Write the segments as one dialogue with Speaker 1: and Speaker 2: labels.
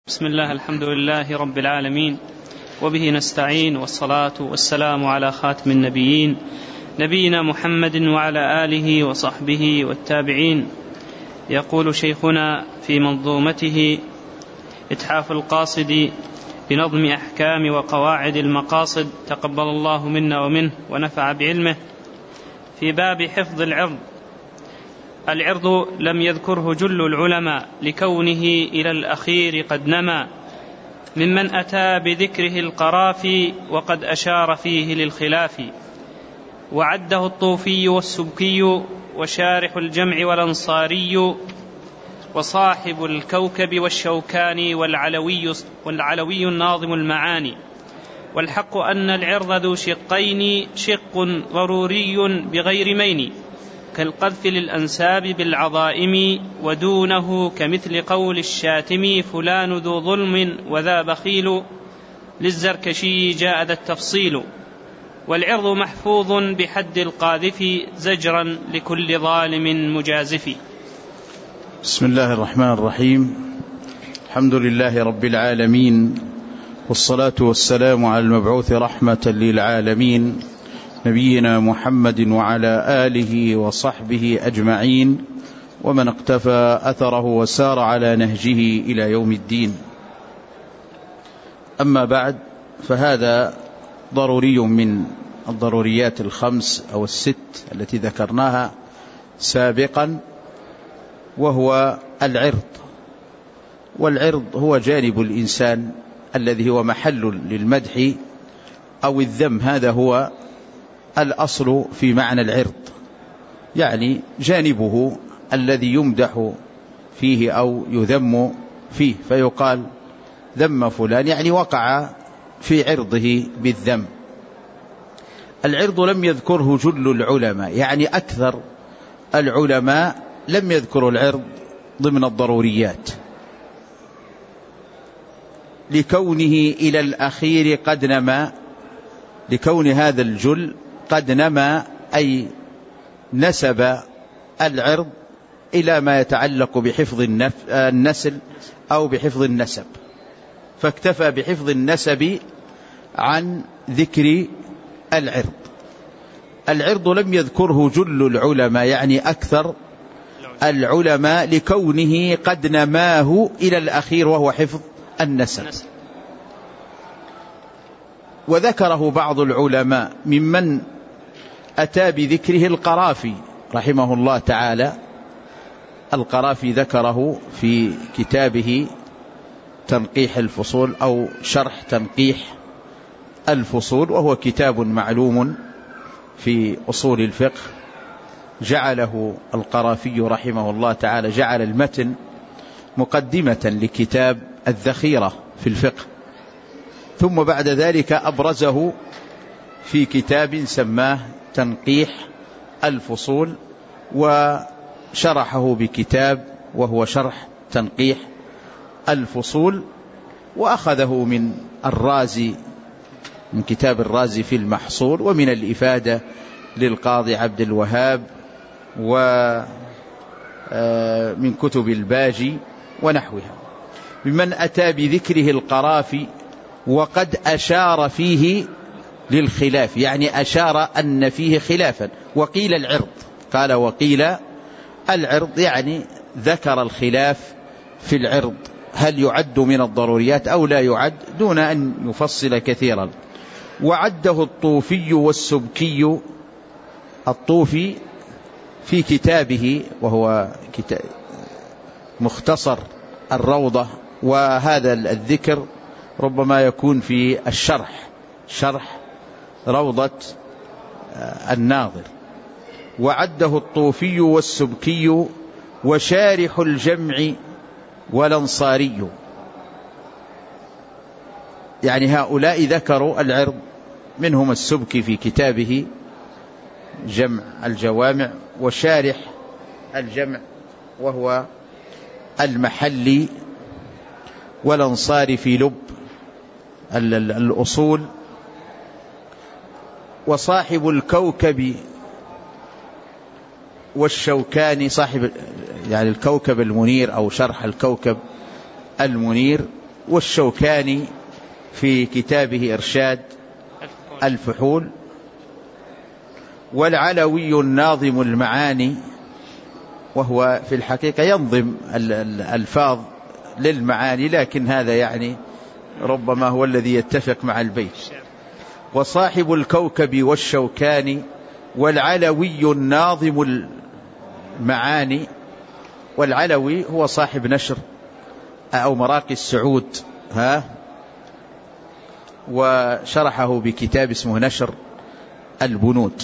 Speaker 1: بسم الله، الحمد لله رب العالمين، وبه نستعين، والصلاة والسلام على خاتم النبيين نبينا محمد وعلى آله وصحبه والتابعين. يقول شيخنا في منظومته إتحاف القاصد بنظم أحكام وقواعد المقاصد، تقبل الله منا ومنه ونفع بعلمه، في باب حفظ العرض. العرض لم يذكره جل العلماء لكونه إلى الأخير قد نما، ممن أتى بذكره القرافي وقد أشار فيه للخلاف، وعده الطوفي والسبكي وشارح الجمع والأنصاري وصاحب الكوكب والشوكاني والعلوي الناظم المعاني. والحق أن العرض ذو شقين، شق ضروري بغير مين، كالقذف للأنساب بالعظائم، ودونه كمثل قول الشاتم فلان ذو ظلم وذا بخيل، للزركشي جاء ذا التفصيل. والعرض محفوظ بحد القاذف، زجرا لكل ظالم مجازف.
Speaker 2: بسم الله الرحمن الرحيم. الحمد لله رب العالمين، والصلاة والسلام على المبعوث رحمة للعالمين نبينا محمد وعلى آله وصحبه أجمعين، ومن اقتفى أثره وسار على نهجه إلى يوم الدين. أما بعد، فهذا ضروري من الضروريات الخمس أو الست التي ذكرناها سابقا، وهو العرض. والعرض هو جانب الإنسان الذي هو محل للمدح أو الذم، هذا هو الأصل في معنى العرض، يعني جانبه الذي يمدح فيه أو يذم فيه، فيقال ذم فلان، يعني وقع في عرضه بالذم. العرض لم يذكره جل العلماء، يعني أكثر العلماء لم يذكروا العرض ضمن الضروريات، لكونه إلى الأخير قد نما، لكون هذا الجل قد نما، أي نسب العرض إلى ما يتعلق بحفظ النسل أو بحفظ النسب، فاكتفى بحفظ النسب عن ذكر العرض. العرض لم يذكره جل العلماء، يعني أكثر العلماء، لكونه قد نماه إلى الأخير وهو حفظ النسب. وذكره بعض العلماء ممن أتى بذكره القرافي رحمه الله تعالى. القرافي ذكره في كتابه تنقيح الفصول أو شرح تنقيح الفصول، وهو كتاب معلوم في أصول الفقه. جعله القرافي رحمه الله تعالى، جعل المتن مقدمة لكتاب الذخيرة في الفقه، ثم بعد ذلك أبرزه في كتاب سماه تنقيح الفصول، وشرحه بكتاب وهو شرح تنقيح الفصول، وأخذه من الرازي، من كتاب الرازي في المحصول، ومن الإفادة للقاضي عبد الوهاب، ومن كتب الباجي ونحوها. ممن أتى بذكره القرافي وقد أشار فيه للخلاف، يعني أشار أن فيه خلافا. وقيل العرض، قال وقيل العرض، يعني ذكر الخلاف في العرض، هل يعد من الضروريات أو لا يعد، دون أن يفصل كثيرا. وعده الطوفي والسبكي. الطوفي في كتابه، وهو مختصر الروضة، وهذا الذكر ربما يكون في الشرح، شرح روضة الناظر. وعده الطوفي والسبكي وشارح الجمع والأنصاري، يعني هؤلاء ذكروا العرض، منهم السبكي في كتابه جمع الجوامع، وشارح الجمع وهو المحلي، والأنصاري في لب الأصول، وصاحب الكوكب والشوكاني، صاحب يعني الكوكب المنير أو شرح الكوكب المنير، والشوكاني في كتابه إرشاد الفحول، والعلوي الناظم المعاني، وهو في الحقيقة ينظم الألفاظ للمعاني، لكن هذا يعني ربما هو الذي يتفق مع البيت. وصاحب الكوكب والشوكاني والعلوي الناظم المعاني. والعلوي هو صاحب نشر أو مراقي السعود، وشرحه بكتاب اسمه نشر البنود.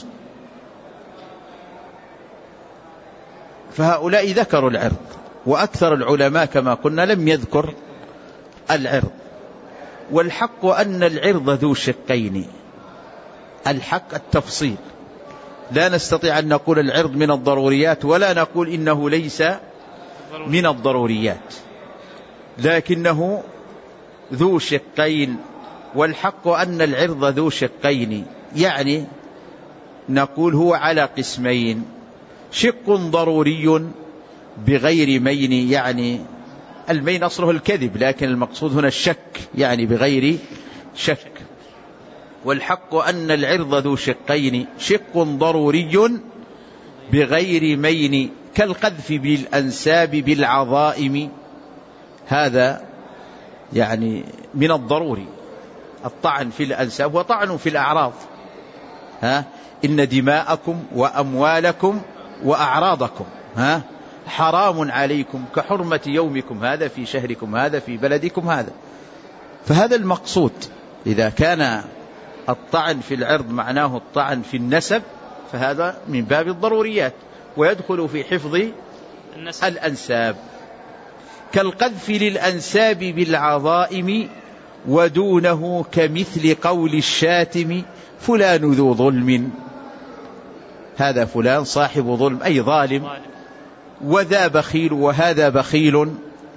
Speaker 2: فهؤلاء ذكروا العرض، وأكثر العلماء كما قلنا لم يذكر العرض. والحق أن العرض ذو شقين، الحق التفصيل، لا نستطيع أن نقول العرض من الضروريات ولا نقول إنه ليس من الضروريات، لكنه ذو شقين. والحق أن العرض ذو شقين، يعني نقول هو على قسمين: شق ضروري بغير مين، يعني المين أصله الكذب، لكن المقصود هنا الشك، يعني بغير شك. والحق أن العرض ذو شقين: شق ضروري بغير مين كالقذف بالأنساب بالعظائم. هذا يعني من الضروري. الطعن في الأنساب وطعن في الأعراض. إن دماءكم وأموالكم وأعراضكم حرام عليكم كحرمة يومكم هذا في شهركم هذا في بلدكم هذا. فهذا المقصود. إذا كان الطعن في العرض معناه الطعن في النسب فهذا من باب الضروريات ويدخل في حفظ الأنساب. كالقذف للأنساب بالعظائم ودونه كمثل قول الشاتم فلان ذو ظلم. هذا فلان صاحب ظلم أي ظالم. وذا بخيل وهذا بخيل.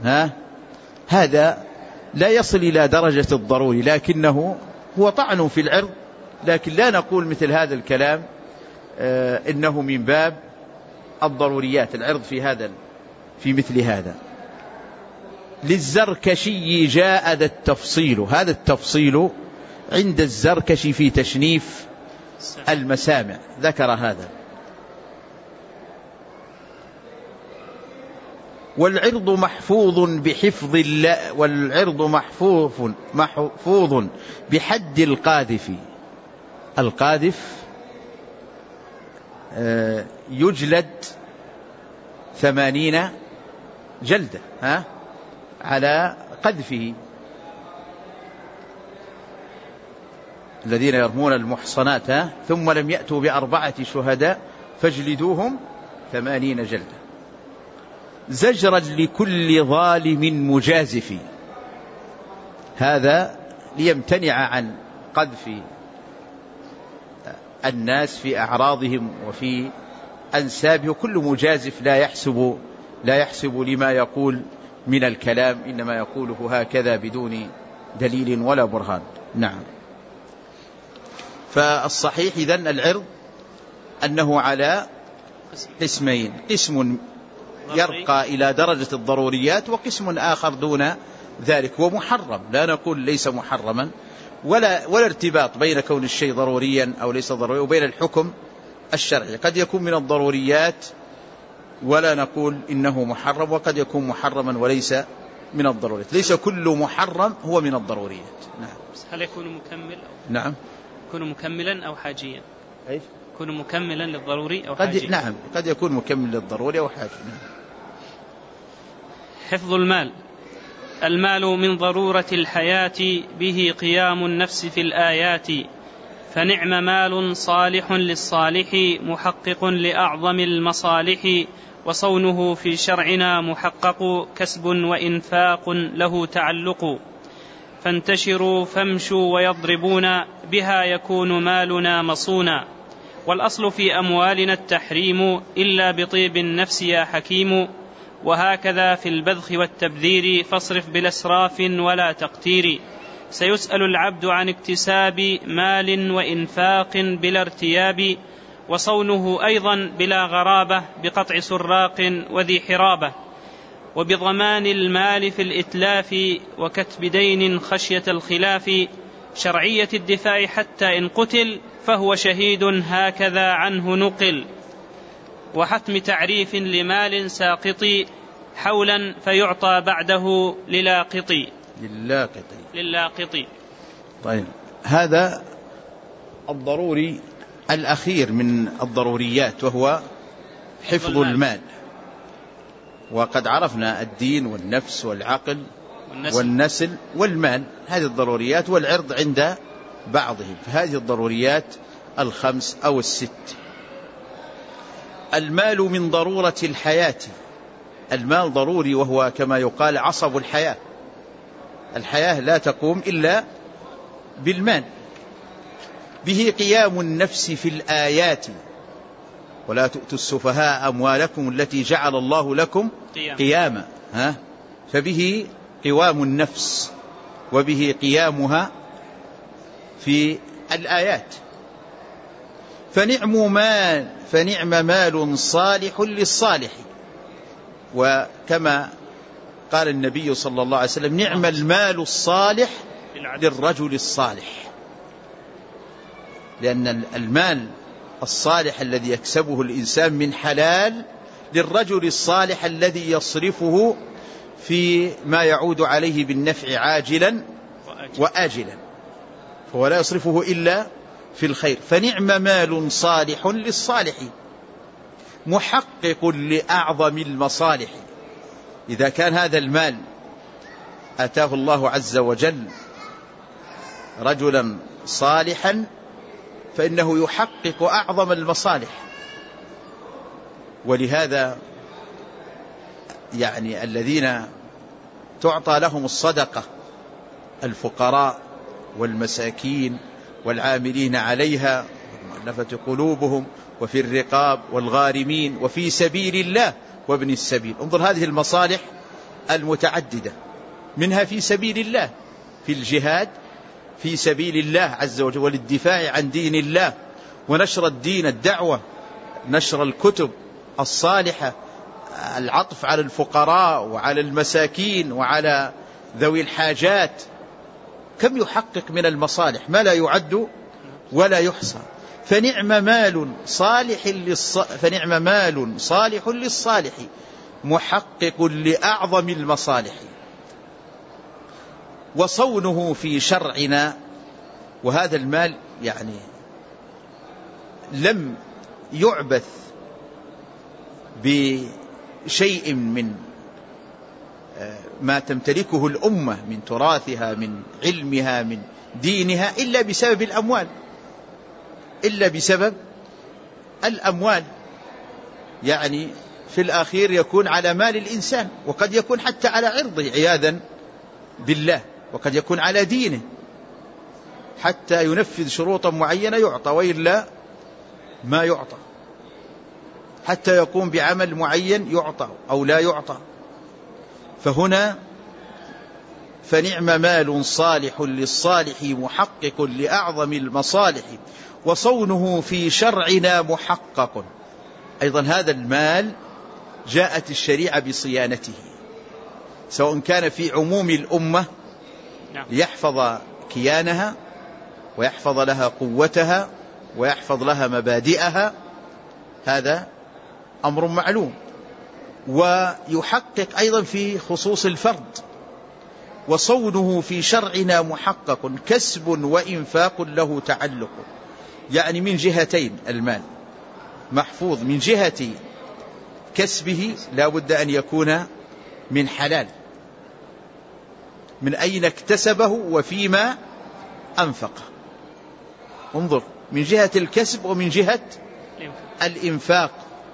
Speaker 2: هذا لا يصل إلى درجة الضروري، لكنه هو طعن في العرض، لكن لا نقول مثل هذا الكلام إنه من باب الضروريات العرض في مثل هذا. للزركشي جاء ذا التفصيل. هذا التفصيل عند الزركشي في تشنيف المسامع ذكر هذا. والعرض محفوظ بحفظ الله، والعرض محفوظ بحد القاذف. القاذف يجلد 80 جلدة على قذفه. الذين يرمون المحصنات ثم لم يأتوا ب4 شهداء فاجلدوهم 80 جلدة. زجرا لكل ظالم مجازف. هذا ليمتنع عن قذف الناس في أعراضهم وفي أنسابه. كل مجازف لا يحسب لما يقول من الكلام، إنما يقوله هكذا بدون دليل ولا برهان. نعم. فالصحيح إذن العرض أنه على قسمين: قسم يرقى إلى درجة الضروريات، وقسم آخر دون ذلك ومحرم. لا نقول ليس محرما، ولا ارتباط بين كون الشيء ضروريا أو ليس ضروريا وبين الحكم الشرعي. قد يكون من الضروريات ولا نقول إنه محرم، وقد يكون محرما وليس من الضروريات. ليس كل محرم هو من الضروريات. نعم.
Speaker 1: هل يكون مكمل
Speaker 2: نعم
Speaker 1: يكون مكملا أو حاجيا؟
Speaker 2: أيش؟
Speaker 1: يكون مكملا للضروري أو حاجيا؟
Speaker 2: نعم، قد يكون مكمل للضروري أو حاجي. نعم.
Speaker 1: حفظ المال. المال من ضرورة الحياة، به قيام النفس في الآيات، فنعم مال صالح للصالح، محقق لأعظم المصالح، وصونه في شرعنا محقق، كسب وإنفاق له تعلق. فانتشروا فامشوا ويضربون، بها يكون مالنا مصونا، والأصل في أموالنا التحريم، إلا بطيب النفس يا حكيم. وهكذا في البذخ والتبذير، فاصرف بالأسراف ولا تقتير. سيسأل العبد عن اكتساب مال وإنفاق بلا ارتياب، وصونه أيضا بلا غرابة، بقطع سراق وذي حرابة. وبضمان المال في الإتلاف وكتب دين خشية الخلاف، شرعية الدفاع حتى إن قتل فهو شهيد هكذا عنه نقل، وحتم تعريف لمال ساقط حولا فيعطى بعده للاقط.
Speaker 2: طيب، هذا الضروري الأخير من الضروريات، وهو حفظ المال. وقد عرفنا الدين والنفس والعقل والنسل والمال، هذه الضروريات، والعرض عند بعضهم، فهذه الضروريات الخمس أو الست. المال من ضرورة الحياة، المال ضروري، وهو كما يقال عصب الحياة. الحياة لا تقوم إلا بالمال. به قيام النفس في الآيات، ولا تؤتوا السفهاء أموالكم التي جعل الله لكم قياما، فبه قوام النفس وبه قيامها في الآيات. فنعم مال صالح للصالح، وكما قال النبي صلى الله عليه وسلم: نعم المال الصالح للرجل الصالح. لأن المال الصالح الذي يكسبه الإنسان من حلال للرجل الصالح الذي يصرفه في ما يعود عليه بالنفع عاجلا وآجلا، فهو لا يصرفه إلا في الخير. فنعم مال صالح للصالح محقق لأعظم المصالح. إذا كان هذا المال أتاه الله عز وجل رجلا صالحا فإنه يحقق أعظم المصالح. ولهذا يعني الذين تعطى لهم الصدقة، الفقراء والمساكين والعاملين عليها والمؤلفة قلوبهم وفي الرقاب والغارمين وفي سبيل الله وابن السبيل. انظر هذه المصالح المتعددة، منها في سبيل الله، في الجهاد في سبيل الله عز وجل، وللدفاع عن دين الله ونشر الدين، الدعوة، نشر الكتب الصالحة، العطف على الفقراء وعلى المساكين وعلى ذوي الحاجات. كم يحقق من المصالح ما لا يعد ولا يحصى. فنعم مال صالح للصالح محقق لأعظم المصالح. وصونه في شرعنا، وهذا المال يعني لم يعبث بشيء من ما تمتلكه الأمة من تراثها، من علمها، من دينها، إلا بسبب الأموال، إلا بسبب الأموال. يعني في الأخير يكون على مال الإنسان، وقد يكون حتى على عرضه عياذا بالله، وقد يكون على دينه، حتى ينفذ شروطا معينة يعطى، وإلا ما يعطى، حتى يقوم بعمل معين يعطى أو لا يعطى. فهنا فنعم مال صالح للصالح محقق لأعظم المصالح وصونه في شرعنا محقق. أيضا هذا المال جاءت الشريعة بصيانته، سواء كان في عموم الأمة ليحفظ كيانها ويحفظ لها قوتها ويحفظ لها مبادئها، هذا أمر معلوم. ويحقق أيضا في خصوص الفرد. وصونه في شرعنا محقق كسب وإنفاق له تعلق، يعني من جهتين المال محفوظ، من جهة كسبه لا بد أن يكون من حلال، من أين اكتسبه وفيما أنفقه. انظر، من جهة الكسب ومن جهة الإنفاق.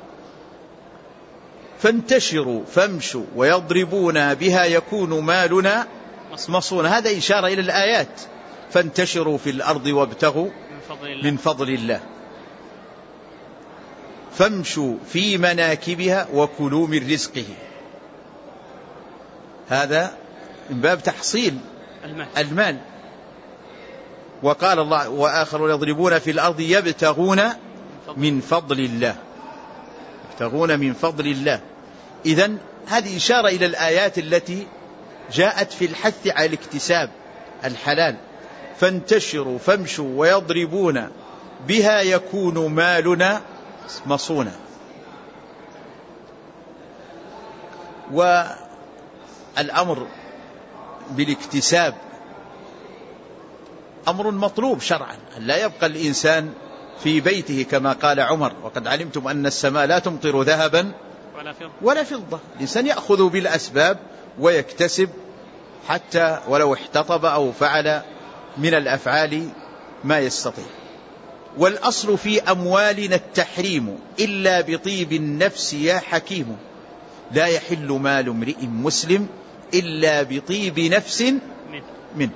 Speaker 2: فانتشروا فامشوا ويضربون بها يكون مالنا مصونا. هذا إشارة إلى الآيات: فانتشروا في الأرض وابتغوا من فضل الله، فامشوا في مناكبها وكلوا من رزقه. هذا من باب تحصيل المال. وقال الله: وآخرون يضربون في الأرض يبتغون من فضل الله، يبتغون من فضل الله. إذن هذه إشارة إلى الآيات التي جاءت في الحث على الاكتساب الحلال. فانتشروا فامشوا ويضربون بها يكون مالنا مصونا. والأمر بالاكتساب أمر مطلوب شرعا، لا يبقى الإنسان في بيته كما قال عمر: وقد علمتم أن السماء لا تمطر ذهبا ولا فضة. الإنسان يأخذ بالأسباب ويكتسب حتى ولو احتطب أو فعل من الأفعال ما يستطيع. والأصل في أموالنا التحريم إلا بطيب النفس يا حكيم. لا يحل مال امرئ مسلم إلا بطيب نفس منه.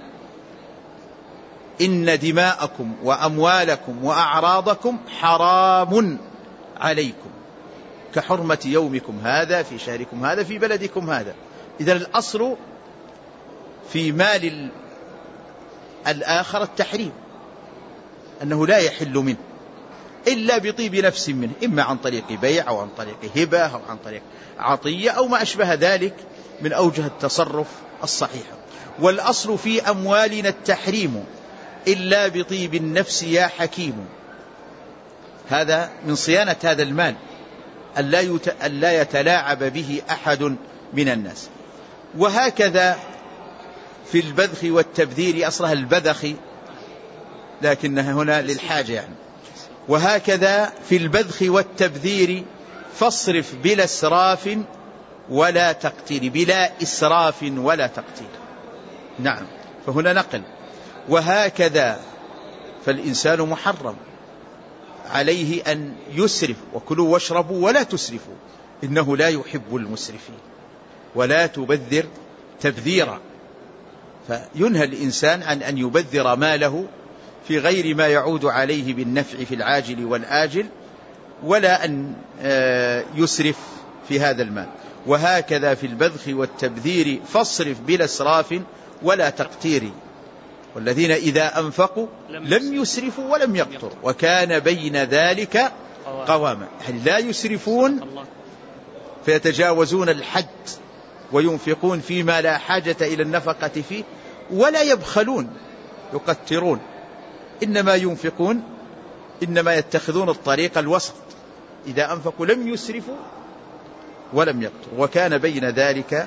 Speaker 2: إن دماءكم وأموالكم وأعراضكم حرام عليكم كحرمة يومكم هذا في شهركم هذا في بلدكم هذا. إذن الأصل في مال الآخر التحريم، أنه لا يحل منه إلا بطيب نفس منه، إما عن طريق بيع أو عن طريق هبة أو عن طريق عطية أو ما أشبه ذلك من أوجه التصرف الصحيحة. والأصل في أموالنا التحريم إلا بطيب النفس يا حكيم. هذا من صيانة هذا المال ألا يتلاعب به أحد من الناس. وهكذا في البذخ والتبذير، أصلها البذخ لكنها هنا للحاجة يعني. وهكذا في البذخ والتبذير فاصرف بلا إسراف ولا تقتير. بلا إسراف ولا تقتير، نعم، فهنا نقل. وهكذا فالإنسان محرم عليه أن يسرف. وكلوا واشربوا ولا تسرفوا إنه لا يحب المسرفين ولا تبذر تبذيرا. فينهى الإنسان عن أن يبذر ماله في غير ما يعود عليه بالنفع في العاجل والآجل، ولا أن يسرف في هذا المال. وهكذا في البذخ والتبذير فاصرف بلا إسراف ولا تقتير. والذين إذا أنفقوا لم يسرفوا ولم يقتروا وكان بين ذلك قواما. يعني لا يسرفون فيتجاوزون الحد وينفقون فيما لا حاجة إلى النفقة فيه، ولا يبخلون يقترون، إنما ينفقون، إنما يتخذون الطريق الوسط. إذا أنفقوا لم يسرفوا ولم يقتروا وكان بين ذلك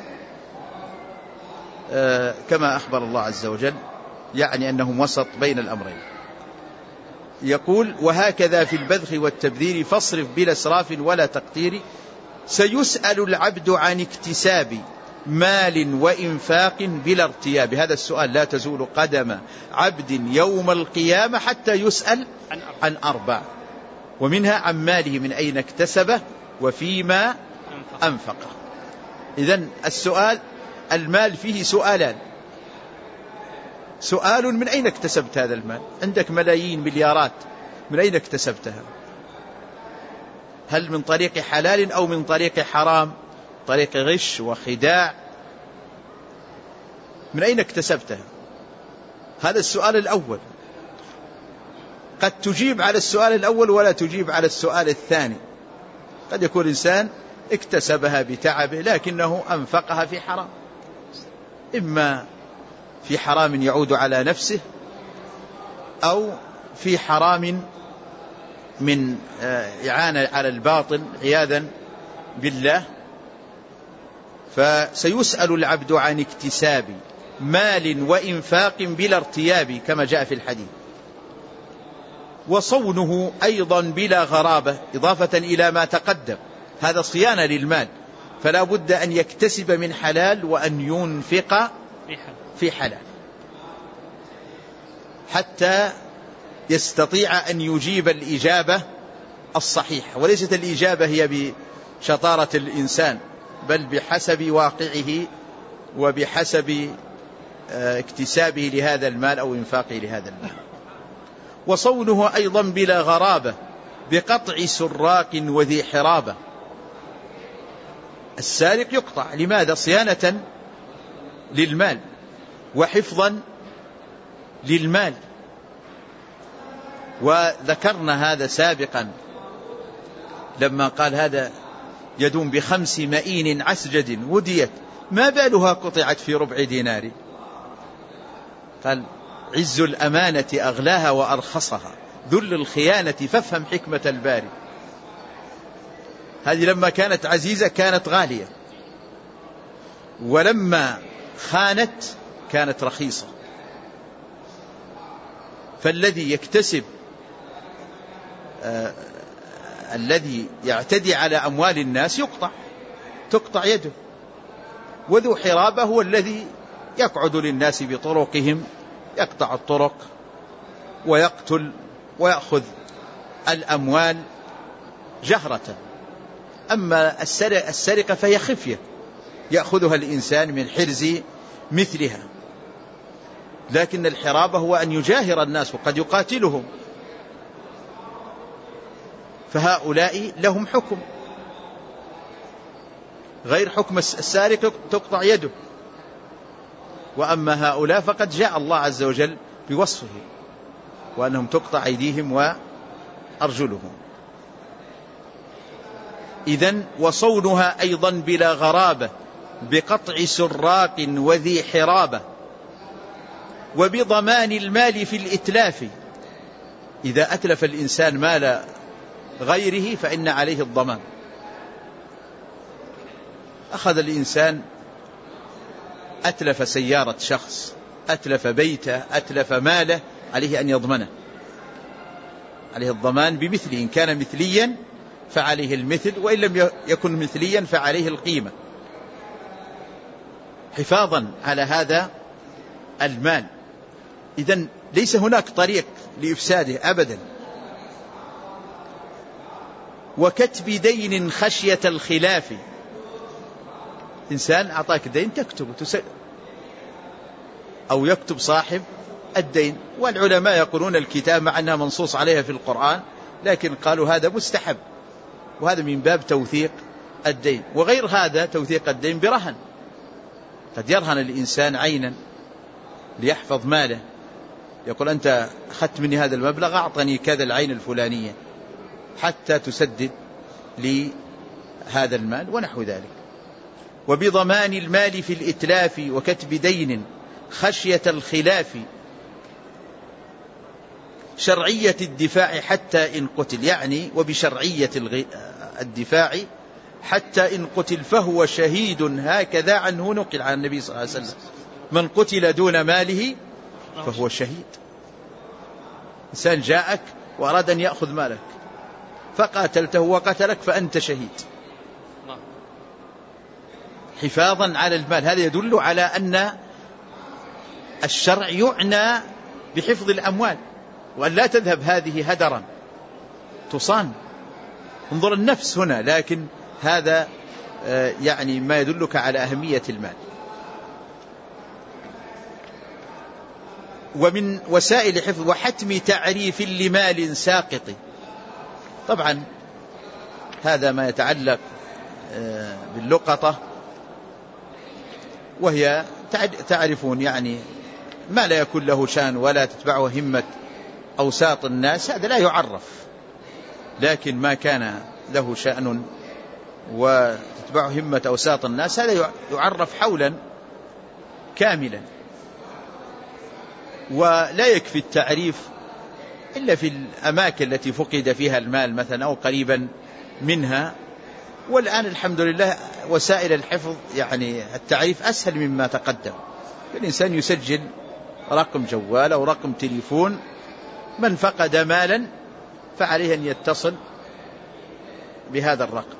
Speaker 2: كما أخبر الله عز وجل، يعني أنهم وسط بين الأمرين. يقول: وهكذا في البذخ والتبذير فاصرف بلا إسراف ولا تقتير. سيسأل العبد عن اكتساب مال وإنفاق بلا ارتياب. هذا السؤال لا تزول قدم عبد يوم القيامة حتى يسأل عن أربع، ومنها عن ماله من أين اكتسبه وفيما أنفقه. إذن السؤال، المال فيه سؤالان: سؤال من أين اكتسبت هذا المال؟ عندك ملايين مليارات، من أين اكتسبتها؟ هل من طريق حلال أو من طريق حرام، طريق غش وخداع؟ من أين اكتسبتها؟ هذا السؤال الأول. قد تجيب على السؤال الأول ولا تجيب على السؤال الثاني. قد يكون إنسان اكتسبها بتعبه لكنه أنفقها في حرام، إما في حرام يعود على نفسه أو في حرام من إعانة على الباطل عياذا بالله. فسيسأل العبد عن اكتساب مال وإنفاق بلا ارتياب كما جاء في الحديث. وصونه أيضا بلا غرابة، إضافة إلى ما تقدم، هذا صيانة للمال، فلا بد أن يكتسب من حلال وأن ينفق في حلال حتى يستطيع أن يجيب الإجابة الصحيحة. وليست الإجابة هي بشطارة الإنسان، بل بحسب واقعه وبحسب اكتسابه لهذا المال أو إنفاقه لهذا المال. وصونه أيضا بلا غرابة بقطع سراق وذي حرابة. السارق يقطع، لماذا؟ صيانة للمال وحفظا للمال. وذكرنا هذا سابقا لما قال هذا يد ب5 مئين عسجد وديت ما بالها قطعت في ربع دينار. قال عز الأمانة أغلاها وأرخصها، ذل الخيانة فافهم حكمة الباري. هذه لما كانت عزيزة كانت غالية، ولما خانت كانت رخيصة. فالذي يكتسب الذي يعتدي على أموال الناس تقطع يده. وذو حرابة هو الذي يقعد للناس بطرقهم، يقطع الطرق ويقتل ويأخذ الأموال جهرة. أما السرقة فهي خفية يأخذها الإنسان من حرز مثلها. لكن الحرابة هو أن يجاهر الناس وقد يقاتلهم، فهؤلاء لهم حكم غير حكم السارق تقطع يده. وأما هؤلاء فقد جاء الله عز وجل بوصفه وأنهم تقطع أيديهم وأرجلهم. إذن وصونها أيضا بلا غرابة بقطع سراق وذي حرابة وبضمان المال في الإتلاف. إذا أتلف الإنسان مال غيره فإن عليه الضمان. أخذ الإنسان أتلف سيارة شخص، أتلف بيته، أتلف ماله، عليه أن يضمنه، عليه الضمان بمثله. إن كان مثليا فعليه المثل، وإن لم يكن مثليا فعليه القيمة، حفاظا على هذا المال. إذن ليس هناك طريق لإفساده أبدا. وكتب دين خشية الخلاف. إنسان أعطاك دين تكتب أو يكتب صاحب الدين. والعلماء يقولون الكتاب مع أنها منصوص عليها في القرآن، لكن قالوا هذا مستحب، وهذا من باب توثيق الدين. وغير هذا توثيق الدين برهن، قد يرهن الإنسان عينا ليحفظ ماله، يقول أنت أخذت مني هذا المبلغ أعطني كذا العين الفلانية حتى تسدد لي هذا المال ونحو ذلك. وبضمان المال في الإتلاف وكتب دين خشية الخلاف شرعية الدفاع حتى إن قتل، يعني وبشرعية الدفاع حتى إن قتل فهو شهيد، هكذا عنه نقل عن النبي صلى الله عليه وسلم: من قتل دون ماله فهو شهيد. إنسان جاءك وأراد أن يأخذ مالك فقاتلته وقتلك فأنت شهيد حفاظا على المال. هذا يدل على أن الشرع يعنى بحفظ الأموال، وأن لا تذهب هذه هدرا، تصان. انظر النفس هنا، لكن هذا يعني ما يدلك على أهمية المال. ومن وسائل حفظ وحتم تعريف لمال ساقط. طبعا هذا ما يتعلق باللقطة، وهي تعرفون يعني ما لا يكون له شان ولا تتبعه همة أوساط الناس هذا لا يعرف، لكن ما كان له شأن وتتبعه همة أوساط الناس هذا يعرف حولا كاملا. ولا يكفي التعريف إلا في الأماكن التي فقد فيها المال مثلا أو قريبا منها. والآن الحمد لله وسائل الحفظ يعني التعريف أسهل مما تقدم. الإنسان يسجل رقم جوال أو رقم تليفون، من فقد مالا فعليه أن يتصل بهذا الرقم.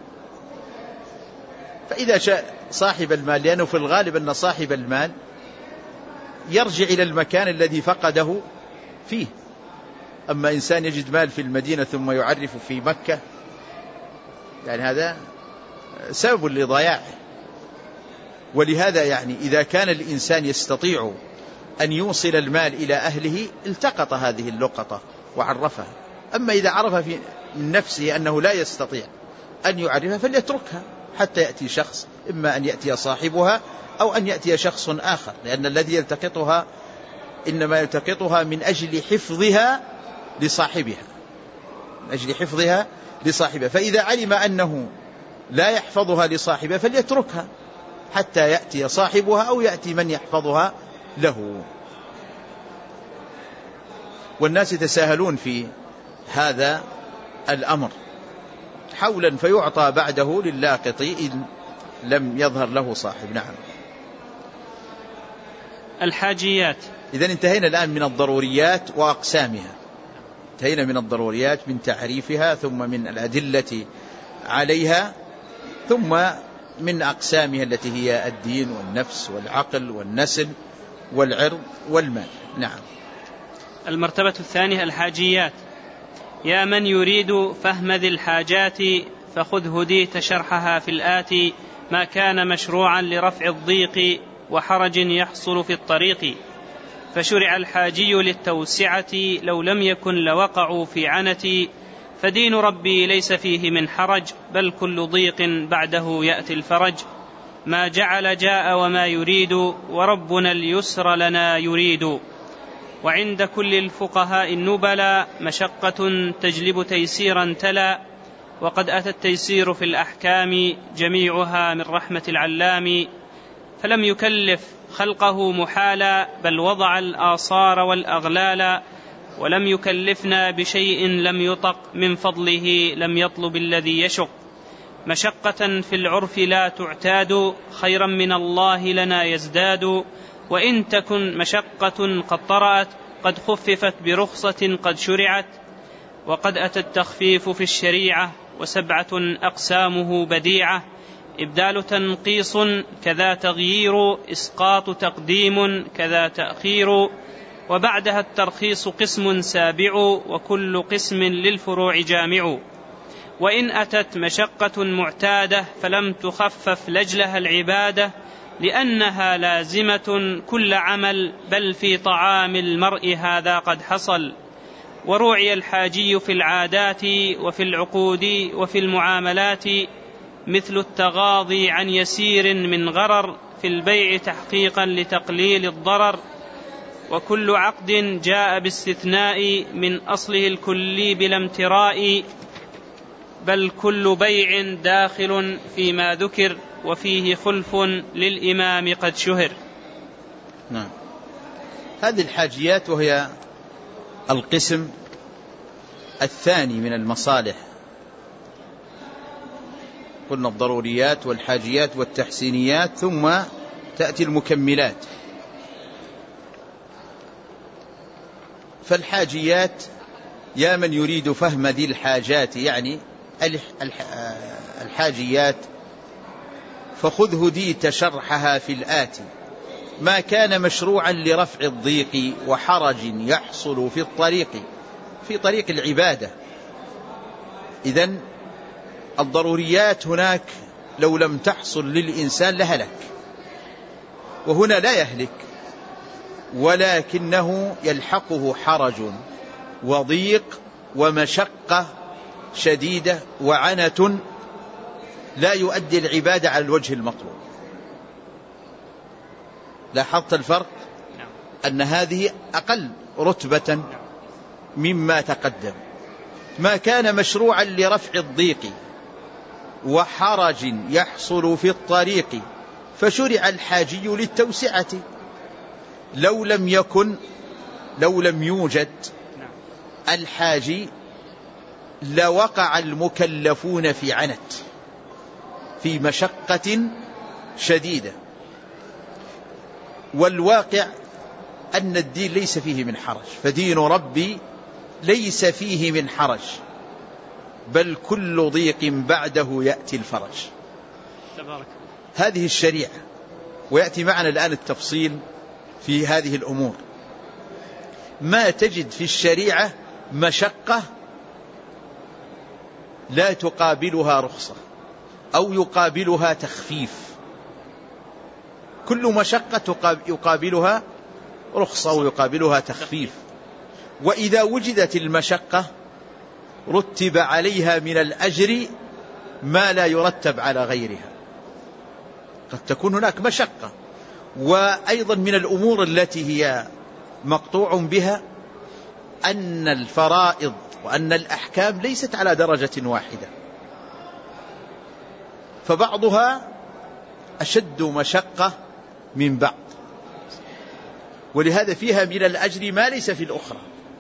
Speaker 2: فإذا شاء صاحب المال، لأنه في الغالب أن صاحب المال يرجع إلى المكان الذي فقده فيه. أما إنسان يجد مال في المدينة ثم يعرف في مكة، يعني هذا سبب لضياعه. ولهذا يعني إذا كان الإنسان يستطيع أن يوصل المال إلى أهله التقط هذه اللقطة وعرفها. أما إذا عرف في نفسه أنه لا يستطيع أن يعرفها فليتركها حتى يأتي شخص، إما أن يأتي صاحبها أو أن يأتي شخص آخر، لأن الذي يلتقطها إنما يلتقطها من أجل حفظها لصاحبها، من أجل حفظها لصاحبها. فإذا علم أنه لا يحفظها لصاحبها فليتركها حتى يأتي صاحبها أو يأتي من يحفظها له. والناس يتساهلون في هذا الأمر حولا فيعطى بعده للاقط إن لم يظهر له صاحب. نعم.
Speaker 1: الحاجيات.
Speaker 2: إذن انتهينا الآن من الضروريات وأقسامها، انتهينا من الضروريات من تعريفها ثم من الأدلة عليها ثم من أقسامها التي هي الدين والنفس والعقل والنسل والعرض والمال. نعم.
Speaker 1: المرتبة الثانية الحاجيات. يا من يريد فهم ذي الحاجات فخذ هديت شرحها في الآتي ما كان مشروعا لرفع الضيق وحرج يحصل في الطريق. فشرع الحاجي للتوسعة لو لم يكن لوقعوا في عنتي فدين ربي ليس فيه من حرج بل كل ضيق بعده يأتي الفرج. ما جعل جاء وما يريد وربنا اليسر لنا يريد. وعند كل الفقهاء النبلاء مشقة تجلب تيسيرا تلا وقد أتى التيسير في الأحكام جميعها من رحمة العلام. فلم يكلف خلقه محالا بل وضع الآصار والأغلال ولم يكلفنا بشيء لم يطق من فضله لم يطلب الذي يشق. مشقة في العرف لا تعتاد خيرا من الله لنا يزداد. وإن تكن مشقة قد طرأت قد خففت برخصة قد شرعت. وقد أتى التخفيف في الشريعة وسبعة أقسامه بديعة. إبدال تنقيص كذا تغيير إسقاط تقديم كذا تأخير. وبعدها الترخيص قسم سابع وكل قسم للفروع جامع. وإن أتت مشقة معتادة فلم تخفف لجلها العبادة لأنها لازمة كل عمل بل في طعام المرء هذا قد حصل. وروعي الحاجي في العادات وفي العقود وفي المعاملات مثل التغاضي عن يسير من غرر في البيع تحقيقا لتقليل الضرر. وكل عقد جاء باستثناء من أصله الكلي بلا امتراء بل كل بيع داخل فيما ذكر وفيه خلف للإمام قد شهر.
Speaker 2: نعم. هذه الحاجيات وهي القسم الثاني من المصالح. قلنا الضروريات والحاجيات والتحسينيات ثم تأتي المكملات. فالحاجيات يا من يريد فهم ذي الحاجات يعني الحاجيات فخذ هديت شرحها في الآتي ما كان مشروعا لرفع الضيق وحرج يحصل في طريق العبادة. إذن الضروريات هناك لو لم تحصل للإنسان لهلك، وهنا لا يهلك ولكنه يلحقه حرج وضيق ومشقة شديدة وعنة لا يؤدي العبادة على الوجه المطلوب. لاحظت الفرق؟ أن هذه أقل رتبة مما تقدم. ما كان مشروعا لرفع الضيق وحرج يحصل في الطريق فشرع الحاجي للتوسعة. لو لم يوجد الحاجي لوقع المكلفون في عنت في مشقة شديدة. والواقع أن الدين ليس فيه من حرج، فدين ربي ليس فيه من حرج بل كل ضيق بعده يأتي الفرج. هذه الشريعة، ويأتي معنا الآن التفصيل في هذه الأمور. ما تجد في الشريعة مشقة لا تقابلها رخصة أو يقابلها تخفيف. كل مشقة يقابلها رخصة أو يقابلها تخفيف. وإذا وجدت المشقة رتب عليها من الأجر ما لا يرتب على غيرها. قد تكون هناك مشقة. وأيضا من الأمور التي هي مقطوع بها أن الفرائض وأن الأحكام ليست على درجة واحدة. فبعضها أشد مشقة من بعض، ولهذا فيها من الأجر ما ليس في الأخرى.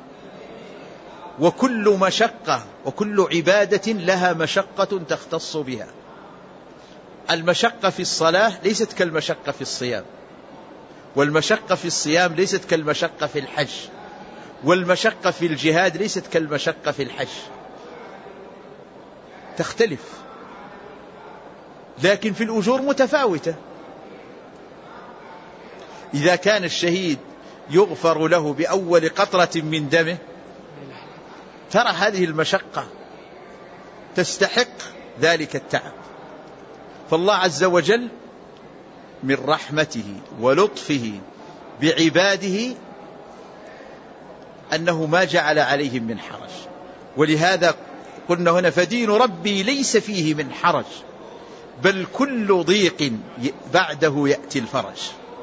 Speaker 2: وكل مشقة وكل عبادة لها مشقة تختص بها. المشقة في الصلاة ليست كالمشقة في الصيام، والمشقة في الصيام ليست كالمشقة في الحج، والمشقة في الجهاد ليست كالمشقة في الحج، تختلف، لكن في الأجور متفاوتة. إذا كان الشهيد يغفر له بأول قطرة من دمه، ترى هذه المشقة تستحق ذلك التعب. فالله عز وجل من رحمته ولطفه بعباده أنه ما جعل عليهم من حرج، ولهذا قلنا هنا فدين ربي ليس فيه من حرج، بل كل ضيق بعده يأتي الفرج.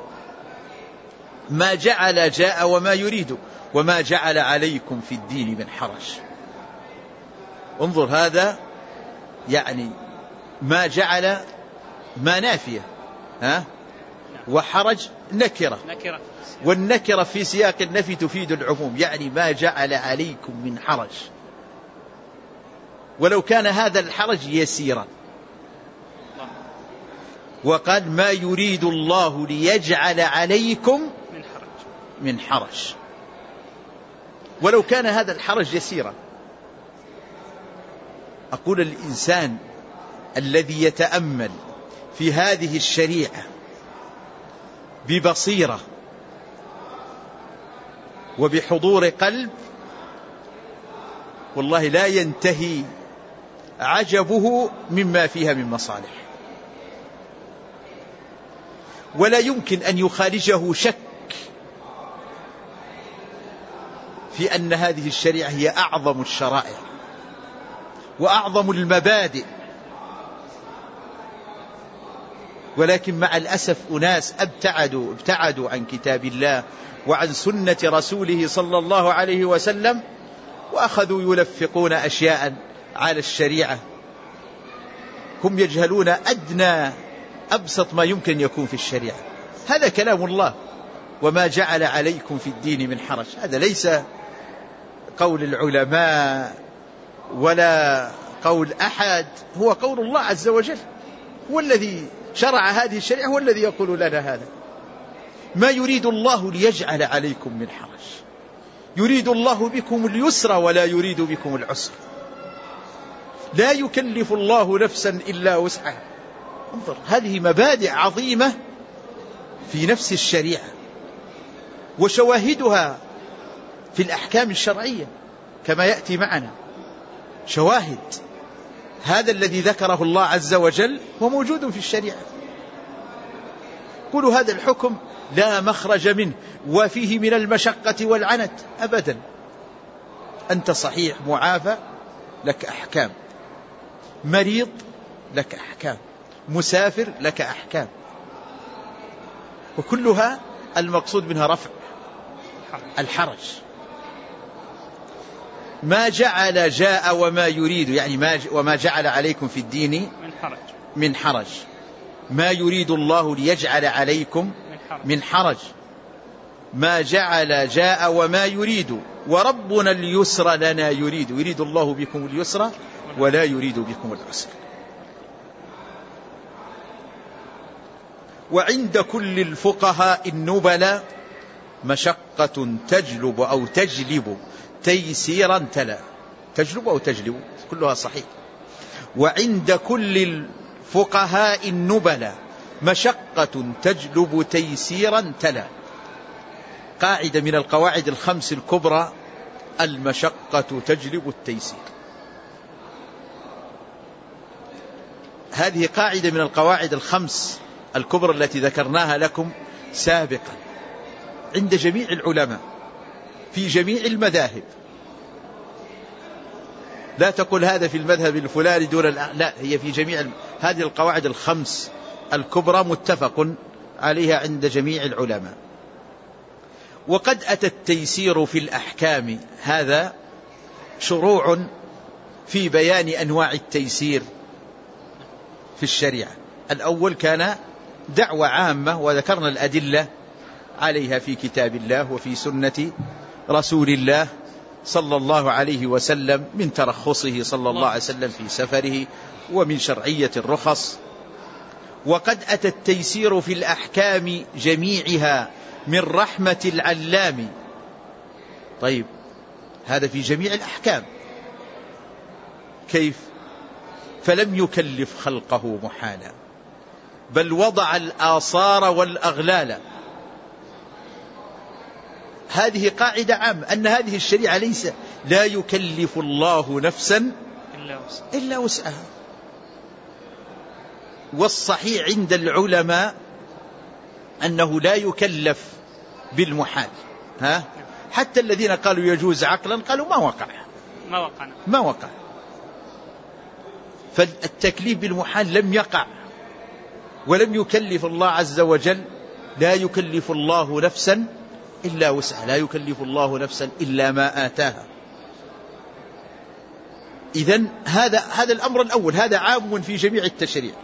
Speaker 2: ما جعل جاء وما يريد، وما جعل عليكم في الدين من حرج. انظر، هذا يعني ما جعل ما نافية، وحرج نكرة، والنكرة في سياق النفي تفيد العموم، يعني ما جعل عليكم من حرج، ولو كان هذا الحرج يسيرا. وقال ما يريد الله ليجعل عليكم من حرج، ولو كان هذا الحرج يسيرا. أقول الإنسان الذي يتأمل في هذه الشريعة ببصيرة وبحضور قلب، والله لا ينتهي عجبه مما فيها من مصالح، ولا يمكن أن يخالجه شك في أن هذه الشريعة هي أعظم الشرائع وأعظم المبادئ. ولكن مع الأسف أناس ابتعدوا عن كتاب الله وعن سنة رسوله صلى الله عليه وسلم، وأخذوا يلفقون أشياء على الشريعة. هم يجهلون أدنى أبسط ما يمكن يكون في الشريعة. هذا كلام الله، وما جعل عليكم في الدين من حرج. هذا ليس قول العلماء ولا قول أحد، هو قول الله عز وجل، هو الذي شرع هذه الشريعة، هو الذي يقول لنا هذا. ما يريد الله ليجعل عليكم من حرج، يريد الله بكم اليسر ولا يريد بكم العسر، لا يكلف الله نفسا إلا وسعها. انظر، هذه مبادئ عظيمة في نفس الشريعة، وشواهدها في الأحكام الشرعية كما يأتي معنا. شواهد هذا الذي ذكره الله عز وجل هو موجود في الشريعة. قولوا هذا الحكم لا مخرج منه وفيه من المشقة والعنت أبدا. أنت صحيح معافى لك أحكام، مريض لك أحكام، مسافر لك أحكام، وكلها المقصود منها رفع الحرج. ما جعل جاء وما يريد، يعني وما جعل عليكم في الدين من حرج. ما يريد الله ليجعل عليكم من حرج. ما جعل جاء وما يريد، وربنا اليسر لنا يريد الله بكم اليسر ولا يريد بكم العسر. وعند كل الفقهاء النبلاء مشقة تجلب أو تجلب تيسيرا تلا. تجلب أو تجلب كلها صحيح. وعند كل الفقهاء النبلاء مشقة تجلب تيسيرا تلا. قاعدة من القواعد الخمس الكبرى: المشقة تجلب التيسير. هذه قاعدة من القواعد الخمس الكبرى التي ذكرناها لكم سابقا عند جميع العلماء في جميع المذاهب. لا تقول هذا في المذهب الفلاني دون لا، هي في جميع هذه القواعد الخمس الكبرى متفق عليها عند جميع العلماء. وقد أتى التيسير في الأحكام، هذا شروع في بيان أنواع التيسير في الشريعة. الأول كان دعوة عامة، وذكرنا الأدلة عليها في كتاب الله وفي سنة رسول الله صلى الله عليه وسلم، من ترخصه صلى الله عليه وسلم في سفره، ومن شرعية الرخص. وقد أتى التيسير في الأحكام جميعها من رحمة العلام. طيب، هذا في جميع الأحكام. كيف؟ فلم يكلف خلقه محالا، بل وضع الآصار والأغلال. هذه قاعدة عامة، أن هذه الشريعة لا يكلف الله نفسا إلا وسعها. والصحيح عند العلماء أنه لا يكلف بالمحال. حتى الذين قالوا يجوز عقلا قالوا ما وقع. فالتكليف بالمحال لم يقع، ولم يكلف الله عز وجل. لا يكلف الله نفسا إلا وسعها، لا يكلف الله نفسا إلا ما آتاها. إذن هذا الأمر الأول، هذا عام في جميع التشريع.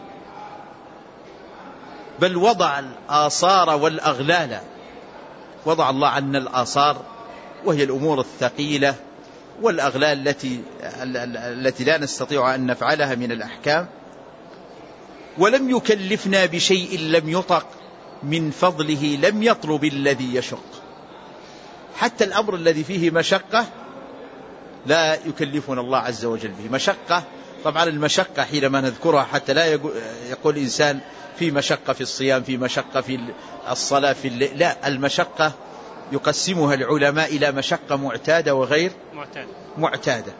Speaker 2: بل وضع الآصار والأغلال. وضع الله عنا الآصار، وهي الأمور الثقيلة، والأغلال التي لا نستطيع أن نفعلها من الأحكام. ولم يكلفنا بشيء لم يطق من فضله لم يطلب الذي يشق. حتى الأمر الذي فيه مشقة لا يكلفنا الله عز وجل به. مشقة، طبعا المشقة حينما نذكرها حتى لا يقول إنسان في مشقة في الصيام، في مشقة في الصلاة، في الليل. لا، المشقة يقسمها العلماء إلى مشقة معتادة وغير معتادة.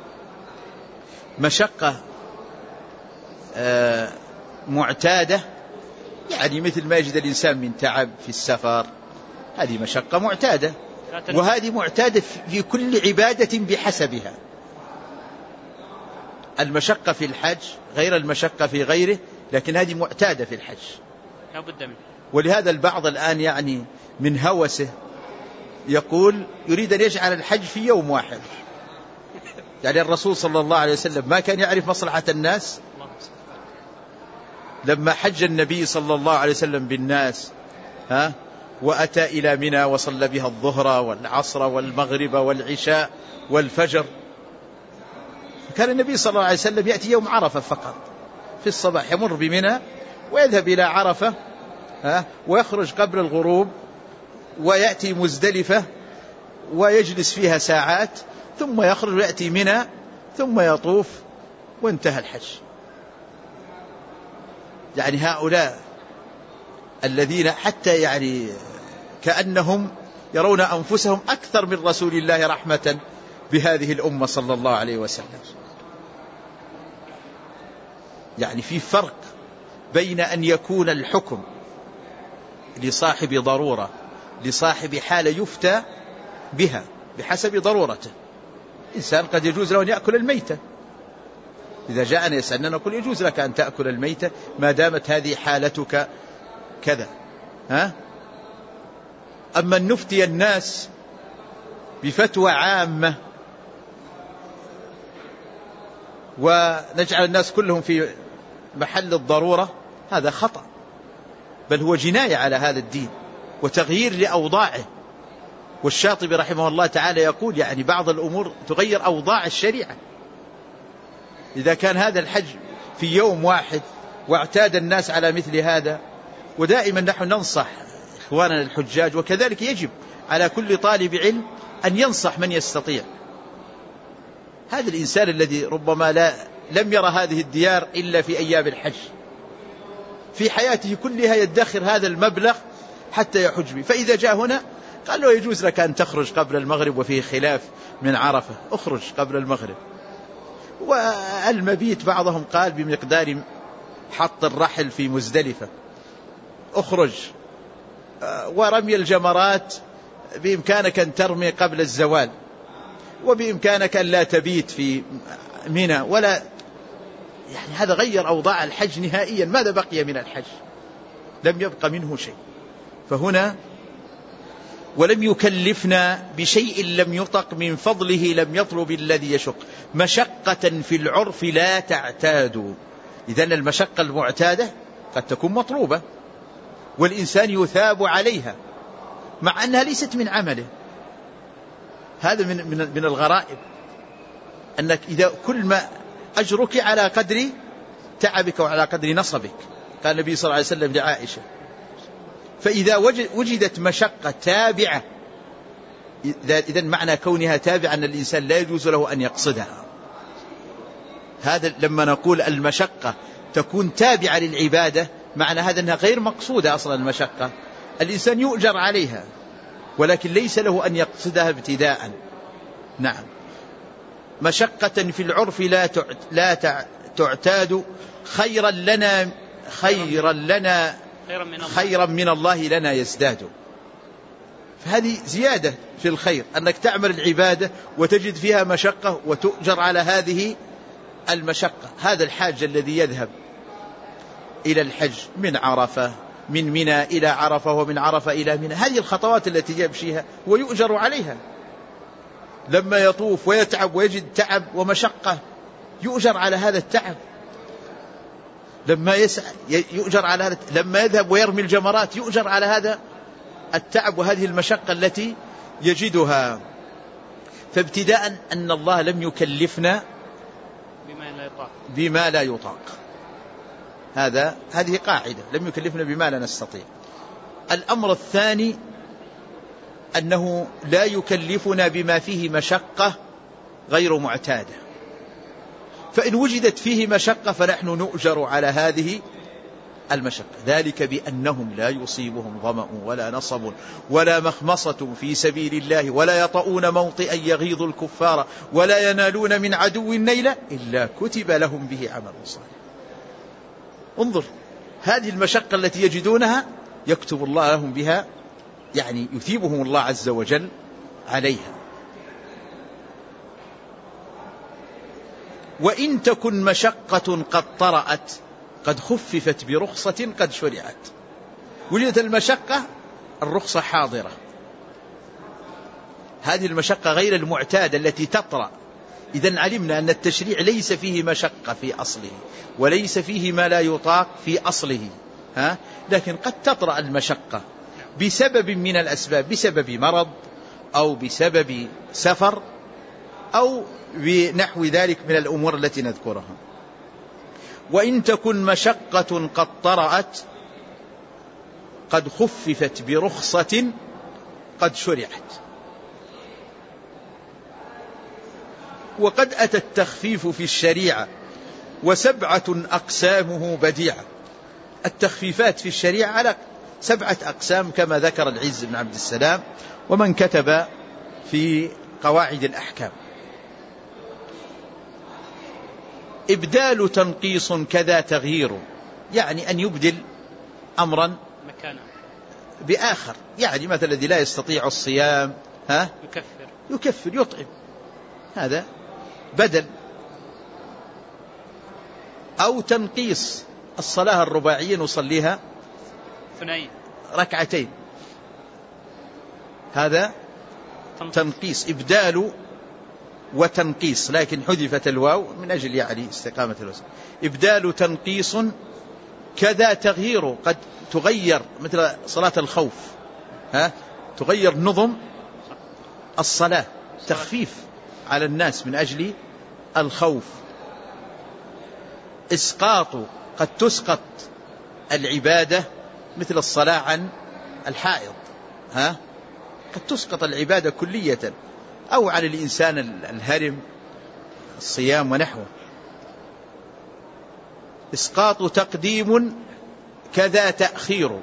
Speaker 2: مشقة معتادة يعني مثل ما يجد الإنسان من تعب في السفر، هذه مشقة معتادة. وهذه معتادة في كل عبادة بحسبها. المشقة في الحج غير المشقة في غيره، لكن هذه معتادة في الحج لا بد منه. ولهذا البعض الآن يعني من هوسه يقول يريد أن يجعل الحج في يوم واحد. يعني الرسول صلى الله عليه وسلم ما كان يعرف مصلحة الناس؟ لما حج النبي صلى الله عليه وسلم بالناس وأتى إلى منى وصلى بها الظهر والعصر والمغرب والعشاء والفجر، كان النبي صلى الله عليه وسلم يأتي يوم عرفة فقط في الصباح، يمر بمنى ويذهب إلى عرفة ويخرج قبل الغروب ويأتي مزدلفة ويجلس فيها ساعات، ثم يخرج ويأتي منى ثم يطوف وانتهى الحج. يعني هؤلاء الذين حتى يعني كأنهم يرون أنفسهم أكثر من رسول الله رحمة بهذه الأمة صلى الله عليه وسلم. يعني في فرق بين أن يكون الحكم لصاحب ضرورة، لصاحب حالة يفتى بها بحسب ضرورته. إنسان قد يجوز له أن يأكل الميتة، إذا جاءنا يسألنا نقول يجوز لك أن تأكل الميتة ما دامت هذه حالتك كذا. أما أن نفتي الناس بفتوى عامة ونجعل الناس كلهم في محل الضرورة، هذا خطأ، بل هو جناية على هذا الدين وتغيير لأوضاعه. والشاطبي رحمه الله تعالى يقول يعني بعض الأمور تغير أوضاع الشريعة. إذا كان هذا الحج في يوم واحد واعتاد الناس على مثل هذا، ودائما نحن ننصح إخواننا الحجاج، وكذلك يجب على كل طالب علم أن ينصح من يستطيع. هذا الإنسان الذي ربما لم يرى هذه الديار إلا في أيام الحج، في حياته كلها يدخر هذا المبلغ حتى يحج به، فإذا جاء هنا قال له يجوز لك أن تخرج قبل المغرب، وفيه خلاف من عرفة، اخرج قبل المغرب. والمبيت بعضهم قال بمقدار حط الرحل في مزدلفة، اخرج. ورمي الجمرات بإمكانك أن ترمي قبل الزوال، وبإمكانك أن لا تبيت في منى ولا. يعني هذا غير أوضاع الحج نهائيا. ماذا بقي من الحج؟ لم يبق منه شيء. فهنا ولم يكلفنا بشيء لم يطق من فضله لم يطلب الذي يشق. مشقة في العرف لا تعتاد، إذن المشقة المعتادة قد تكون مطلوبة والإنسان يثاب عليها مع أنها ليست من عمله. هذا من الغرائب، أنك إذا كل ما أجرك على قدر تعبك وعلى قدر نصبك. قال النبي صلى الله عليه وسلم لعائشة: فإذا وجدت مشقة تابعة، إذن معنى كونها تابعة أن الإنسان لا يجوز له أن يقصدها. هذا لما نقول المشقة تكون تابعة للعبادة، معنى هذا أنها غير مقصودة أصلا. المشقة الإنسان يؤجر عليها ولكن ليس له أن يقصدها ابتداء. نعم. مشقة في العرف لا تعتاد خيرا من الله لنا يزداد. فهذه زيادة في الخير، أنك تعمل العبادة وتجد فيها مشقة وتؤجر على هذه المشقة. هذا الحاج الذي يذهب إلى الحج من عرفة، من منى إلى عرفة، ومن عرفة إلى منى، هذه الخطوات التي يمشيها ويؤجر عليها. لما يطوف ويتعب ويجد تعب ومشقة يؤجر على هذا التعب. لما يسعى يؤجر على هذا. لما يذهب ويرمي الجمرات يؤجر على هذا التعب وهذه المشقة التي يجدها. فابتداء أن الله لم يكلفنا بما لا يطاق. هذه قاعدة، لم يكلفنا بما لا نستطيع. الأمر الثاني أنه لا يكلفنا بما فيه مشقة غير معتادة. فإن وجدت فيه مشقة فنحن نؤجر على هذه المشقة. ذلك بأنهم لا يصيبهم ظمأ ولا نصب ولا مخمصة في سبيل الله ولا يطؤون موطئا يغيظ الكفار ولا ينالون من عدو نيلا إلا كتب لهم به عمل صالح. انظر، هذه المشقة التي يجدونها يكتب الله لهم بها، يعني يثيبهم الله عز وجل عليها. وإن تكن مشقة قد طرأت قد خففت برخصة قد شرعت. وجدت المشقة، الرخصة حاضرة. هذه المشقة غير المعتادة التي تطرأ. إذن علمنا أن التشريع ليس فيه مشقة في أصله وليس فيه ما لا يطاق في أصله، لكن قد تطرأ المشقة بسبب من الأسباب، بسبب مرض أو بسبب سفر أو بنحو ذلك من الأمور التي نذكرها. وإن تكن مشقة قد طرأت قد خففت برخصة قد شرعت. وقد أتى التخفيف في الشريعة وسبعة أقسامه بديعة. التخفيفات في الشريعة على 7 أقسام كما ذكر العز بن عبد السلام ومن كتب في قواعد الأحكام. إبدال تنقيص كذا تغيير، يعني أن يبدل أمرا
Speaker 1: مكانه
Speaker 2: بآخر. يعني مثل الذي لا يستطيع الصيام يكفر يطعم، هذا بدل. أو تنقيص الصلاة الرباعية نصليها ركعتين، هذا تنقيص. إبدال وتنقيص، لكن حذفت الواو من أجل يعني استقامة الوزن. إبدال تنقيص كذا تغيير، قد تغير مثل صلاة الخوف، تغير نظم الصلاة، تخفيف على الناس من أجل الخوف. إسقاط، قد تسقط العبادة مثل الصلاة عن الحائض، قد تسقط العبادة كلية، أو على الإنسان الهرم الصيام ونحوه. إسقاط تقديم كذا تأخير،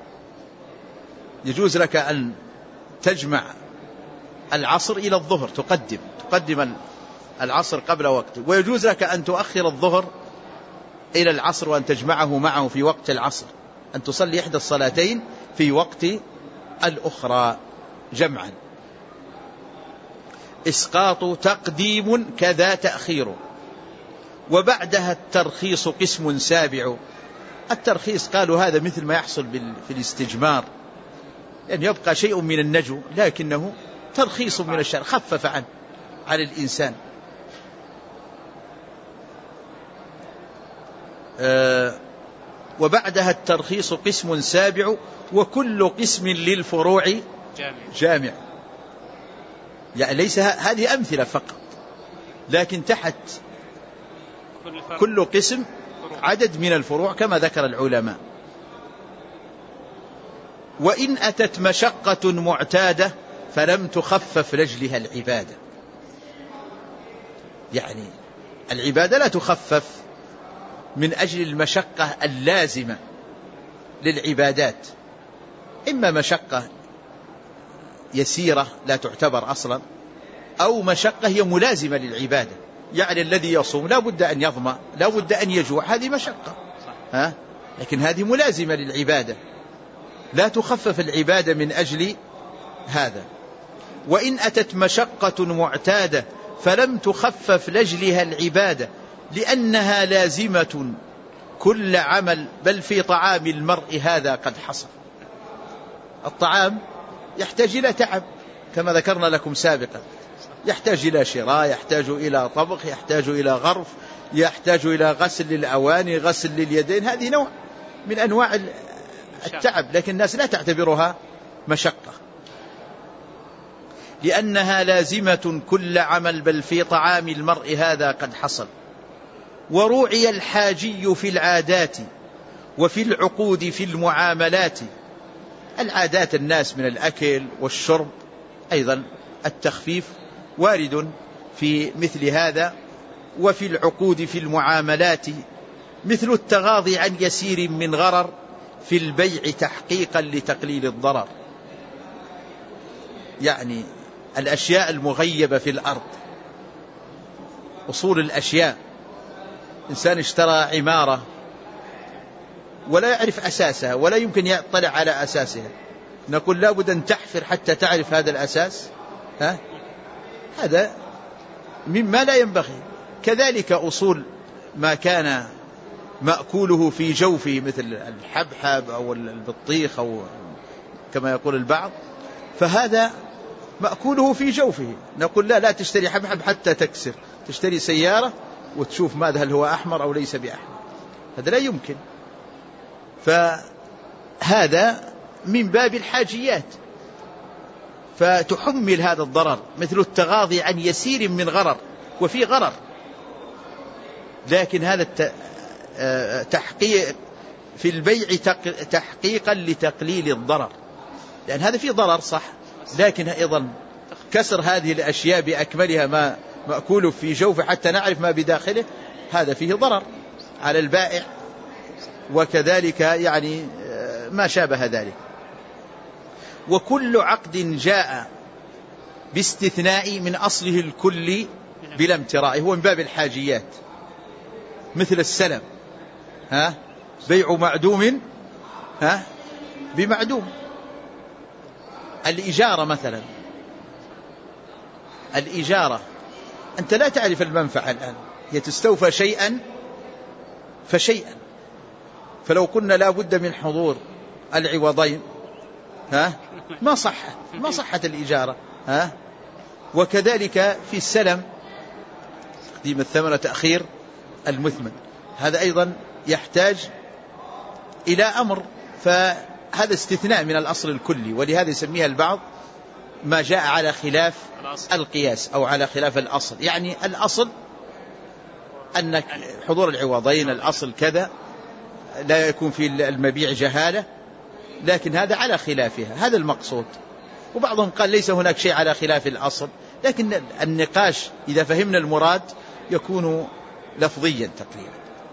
Speaker 2: يجوز لك أن تجمع العصر إلى الظهر، تقدم العصر قبل وقته، ويجوز لك أن تؤخر الظهر إلى العصر وأن تجمعه معه في وقت العصر، أن تصلي إحدى الصلاتين في وقت الأخرى جمعا. إسقاط تقديم كذا تأخير. وبعدها الترخيص قسم سابع. الترخيص قالوا هذا مثل ما يحصل في الاستجمار، يعني يبقى شيء من النجو لكنه ترخيص من الشرع، خفف عن الإنسان.
Speaker 3: وبعدها الترخيص قسم سابع وكل قسم للفروع جامع. يعني ليس هذه أمثلة فقط، لكن تحت كل قسم عدد من الفروع كما ذكر العلماء. وإن أتت مشقة معتادة فلم تخفف لأجلها العبادة. يعني العبادة لا تخفف من أجل المشقة اللازمة للعبادات، إما مشقة يسيرة لا تعتبر أصلا، أو مشقة هي ملازمة للعبادة. يعني الذي يصوم لا بد أن يظمأ، لا بد أن يجوع، هذه مشقة، لكن هذه ملازمة للعبادة، لا تخفف العبادة من أجل هذا. وإن أتت مشقة معتادة فلم تخفف لأجلها العبادة لأنها لازمة كل عمل، بل في طعام المرء هذا قد حصل. الطعام يحتاج إلى تعب كما ذكرنا لكم سابقا، يحتاج إلى شراء، يحتاج إلى طبخ، يحتاج إلى غرف، يحتاج إلى غسل للأواني، غسل لليدين، هذه نوع من أنواع التعب، لكن الناس لا تعتبرها مشقة لأنها لازمة كل عمل، بل في طعام المرء هذا قد حصل. وروعي الحاجي في العادات وفي العقود في المعاملات. العادات الناس من الأكل والشرب، أيضا التخفيف وارد في مثل هذا. وفي العقود في المعاملات مثل التغاضي عن يسير من غرر في البيع تحقيقا لتقليل الضرر. يعني الأشياء المغيبة في الأرض، أصول الأشياء، إنسان اشترى عمارة ولا يعرف أساسها ولا يمكن يطلع على أساسها، نقول لا بد أن تحفر حتى تعرف هذا الأساس، هذا مما لا ينبغي. كذلك أصول ما كان مأكوله في جوفه مثل الحبحب أو البطيخ أو كما يقول البعض، فهذا مأكوله في جوفه، نقول لا تشتري حبحب حتى تكسر، تشتري سيارة وتشوف ماذا هل هو أحمر أو ليس بأحمر، هذا لا يمكن. فهذا من باب الحاجيات، فتحمل هذا الضرر، مثل التغاضي عن يسير من غرر، وفي غرر، لكن هذا تحقيق في البيع تحقيقا لتقليل الضرر، لأن هذا فيه ضرر صح، لكن أيضا كسر هذه الأشياء بأكملها ما مأكوله في جوفه حتى نعرف ما بداخله، هذا فيه ضرر على البائع، وكذلك يعني ما شابه ذلك. وكل عقد جاء باستثناء من أصله الكل بلا امتراء، هو من باب الحاجيات، مثل السلم، بيع معدوم بمعدوم. الإجارة مثلا، الإجارة أنت لا تعرف المنفعة الآن، هي تستوفى شيئا فشيئا، فلو قلنا لا بد من حضور العوضين ما صحت الإجارة. وكذلك في السلم تقديم الثمن وتأخير المثمن، هذا أيضا يحتاج إلى أمر، فهذا استثناء من الأصل الكلي، ولهذا يسميها البعض ما جاء على خلاف القياس أو على خلاف الأصل. يعني الأصل أن حضور العوضين، الأصل كذا، لا يكون في المبيع جهالة، لكن هذا على خلافها، هذا المقصود. وبعضهم قال ليس هناك شيء على خلاف الأصل، لكن النقاش إذا فهمنا المراد يكون لفظيا تقريبا.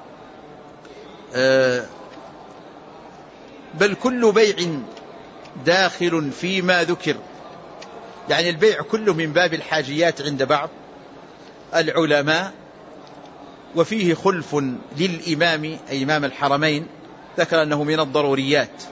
Speaker 3: بل كل بيع داخل فيما ذكر، يعني البيع كله من باب الحاجيات عند بعض العلماء. وفيه خلف للإمام أي إمام الحرمين، ذكر أنه من الضروريات.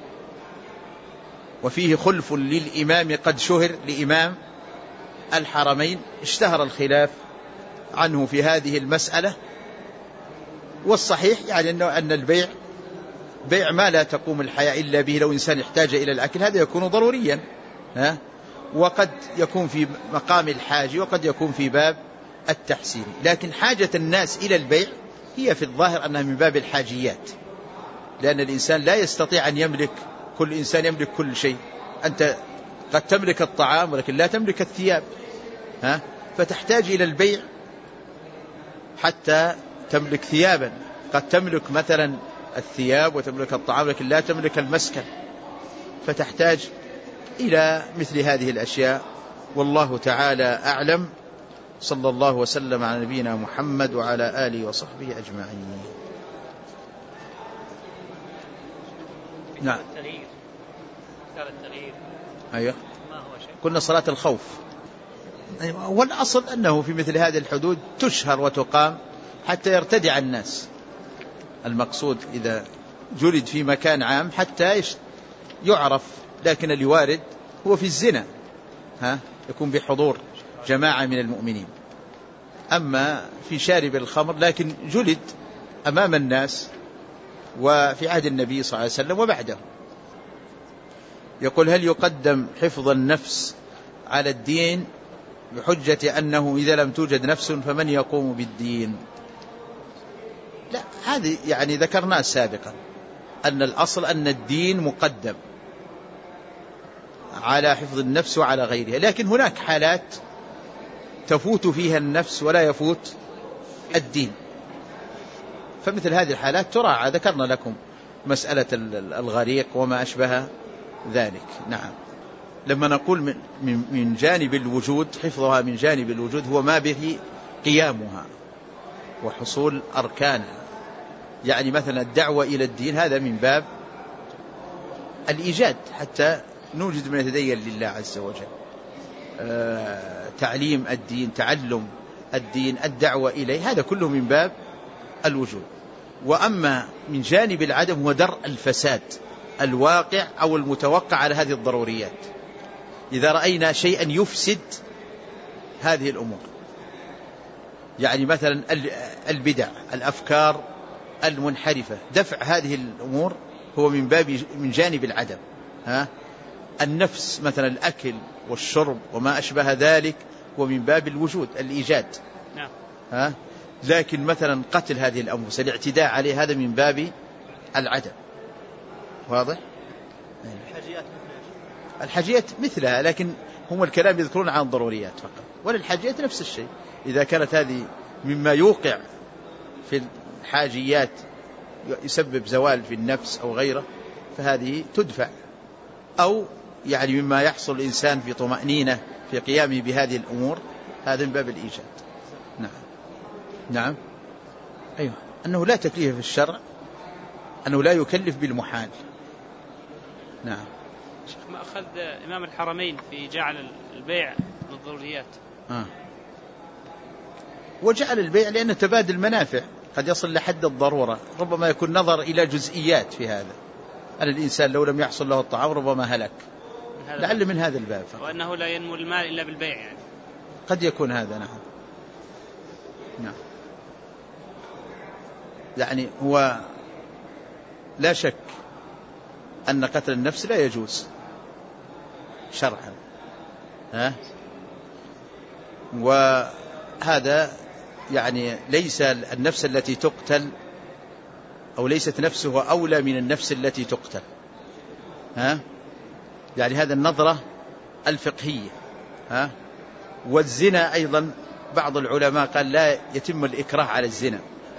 Speaker 3: وفيه خلف للإمام قد شهر لإمام الحرمين، اشتهر الخلاف عنه في هذه المسألة. والصحيح يعني أن البيع بيع ما لا تقوم الحياة إلا به، لو إنسان احتاج إلى الأكل هذا يكون ضروريا، وقد يكون في مقام الحاجة وقد يكون في باب التحسين. لكن حاجة الناس إلى البيع هي في الظاهر أنها من باب الحاجيات، لأن الإنسان لا يستطيع أن يملك، كل إنسان يملك كل شيء. أنت قد تملك الطعام ولكن لا تملك الثياب، فتحتاج إلى البيع حتى تملك ثيابا. قد تملك مثلا الثياب وتملك الطعام لكن لا تملك المسكن، فتحتاج إلى مثل هذه الأشياء. والله تعالى أعلم. صلى الله وسلم على نبينا محمد وعلى آله وصحبه أجمعين. نعم. أيوة. قلنا صلاة الخوف، والأصل أنه في مثل هذه الحدود تشهر وتقام حتى يرتدع الناس. المقصود إذا جلد في مكان عام حتى يعرف، لكن الوارد هو في الزنا يكون بحضور جماعة من المؤمنين. أما في شارب الخمر لكن جلد أمام الناس وفي عهد النبي صلى الله عليه وسلم وبعده. يقول: هل يقدم حفظ النفس على الدين بحجة أنه إذا لم توجد نفس فمن يقوم بالدين؟ لا، هذه يعني ذكرناه سابقا أن الأصل أن الدين مقدم على حفظ النفس وعلى غيرها، لكن هناك حالات تفوت فيها النفس ولا يفوت الدين، فمثل هذه الحالات تراعى. ذكرنا لكم مسألة الغريق وما أشبه ذلك. نعم. لما نقول من جانب الوجود، حفظها من جانب الوجود هو ما به قيامها وحصول أركانها. يعني مثلا الدعوة إلى الدين هذا من باب الإيجاد حتى نوجد من يتدين لله عز وجل. تعليم الدين، تعلم الدين، الدعوة إليه، هذا كله من باب الوجود. وأما من جانب العدم هو درء الفساد الواقع أو المتوقع على هذه الضروريات. إذا رأينا شيئا يفسد هذه الأمور، يعني مثلا البدع، الأفكار المنحرفة، دفع هذه الأمور هو من جانب العدم. النفس مثلا الأكل والشرب وما أشبه ذلك ومن باب الوجود الإيجاد. لكن مثلا قتل هذه الأنفس، الاعتداء عليه، هذا من باب العدم. واضح؟ الحاجيات مثلها، لكن هم الكلام يذكرون عن الضروريات فقط، وللحاجيات نفس الشيء. إذا كانت هذه مما يوقع في الحاجيات يسبب زوال في النفس أو غيره فهذه تدفع، أو يعني مما يحصل الإنسان في طمأنينة في قيامه بهذه الأمور، هذا من باب الإيجاد. نعم. نعم. أيوة. أنه لا تكليف في الشرع، أنه لا يكلف بالمحال. نعم.
Speaker 1: شيخ، ما أخذ إمام الحرمين في جعل البيع من الضروريات؟
Speaker 3: وجعل البيع لأنه تبادل منافع قد يصل لحد الضرورة، ربما يكون نظر إلى جزئيات في هذا، أن الإنسان لو لم يحصل له الطعام ربما هلك، لعل من هذا الباب فقط.
Speaker 1: وأنه لا ينمو المال إلا بالبيع، يعني
Speaker 3: قد يكون هذا. نعم. نعم. يعني هو لا شك أن قتل النفس لا يجوز شرعا، وهذا يعني ليس النفس التي تقتل أو ليست نفسه أولى من النفس التي تقتل، يعني هذا النظرة الفقهية. والزنا أيضا بعض العلماء قال لا يتم الإكراه على الزنا،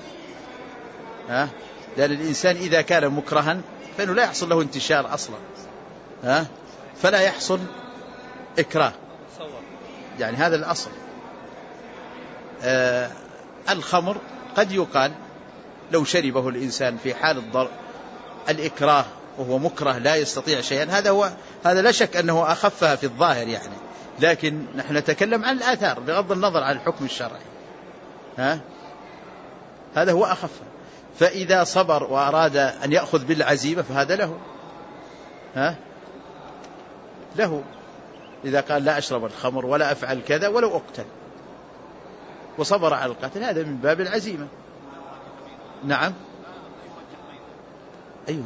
Speaker 3: لأن الإنسان إذا كان مكرها فإنه لا يحصل له انتشار أصلا، فلا يحصل إكراه، يعني هذا الأصل. الخمر قد يقال لو شربه الإنسان في حال الإكراه وهو مكره لا يستطيع شيئا، هذا لا شك أنه أخفها في الظاهر يعني، لكن نحن نتكلم عن الآثار بغض النظر عن الحكم الشرعي. هذا هو أخفها. فإذا صبر وأراد أن يأخذ بالعزيمة فهذا له إذا قال لا أشرب الخمر ولا أفعل كذا ولو أقتل، وصبر على القتل، هذا من باب العزيمة. نعم. أيوة.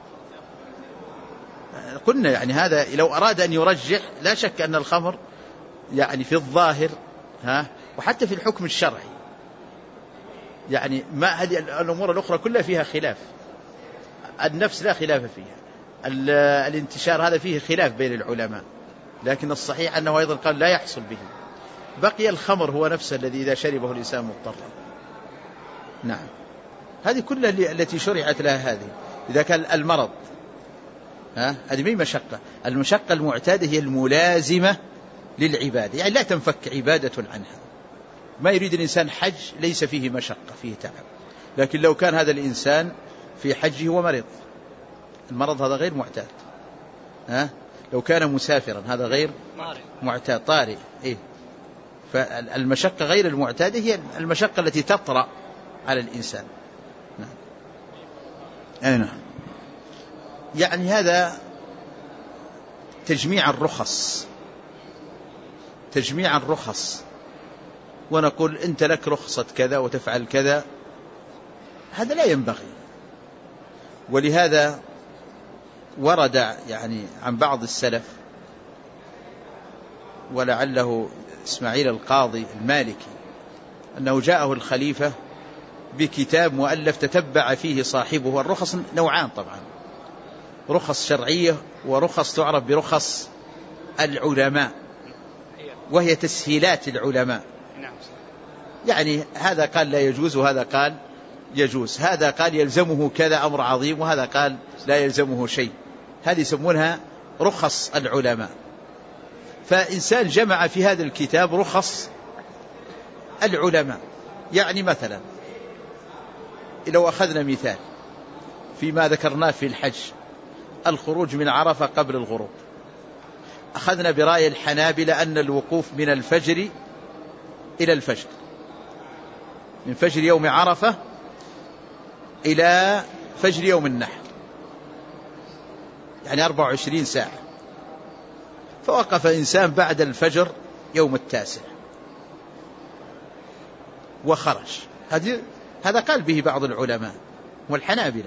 Speaker 3: قلنا يعني هذا لو أراد أن يرجح لا شك أن الخمر يعني في الظاهر وحتى في الحكم الشرعي يعني ما هذه الأمور الأخرى كلها فيها خلاف. النفس لا خلاف فيها، الانتشار هذا فيه خلاف بين العلماء، لكن الصحيح أنه أيضا قال لا يحصل به. بقي الخمر هو نفسه الذي إذا شربه الإنسان مضطر. نعم، هذه كلها التي شرعت لها هذه. إذا كان المرض هذه مين مشقة؟ المشقة المعتادة هي الملازمة للعبادة، يعني لا تنفك عبادة عنها. ما يريد الإنسان حج ليس فيه مشقة، فيه تعب، لكن لو كان هذا الإنسان في حجه ومرض، المرض هذا غير معتاد. لو كان مسافرا هذا غير معتاد، طارئ. فالمشقة غير المعتادة هي المشقة التي تطرأ على الإنسان. نعم. يعني هذا تجميع الرخص، ونقول أنت لك رخصة كذا وتفعل كذا، هذا لا ينبغي. ولهذا ورد يعني عن بعض السلف، ولعله إسماعيل القاضي المالكي، أنه جاءه الخليفة بكتاب مؤلف تتبع فيه صاحبه. الرخص نوعان طبعا، رخص شرعية ورخص تعرف برخص العلماء، وهي تسهيلات العلماء. يعني هذا قال لا يجوز وهذا قال يجوز، هذا قال يلزمه كذا أمر عظيم وهذا قال لا يلزمه شيء، هذه يسمونها رخص العلماء. فإنسان جمع في هذا الكتاب رخص العلماء. يعني مثلا لو أخذنا مثال فيما ذكرناه في الحج، الخروج من عرفة قبل الغروب، أخذنا برأي الحنابلة أن الوقوف من الفجر إلى الفجر، من فجر يوم عرفة إلى فجر يوم النحر، يعني 24 ساعة. فوقف إنسان بعد الفجر يوم 9 وخرج، هذا قال به بعض العلماء والحنابلة،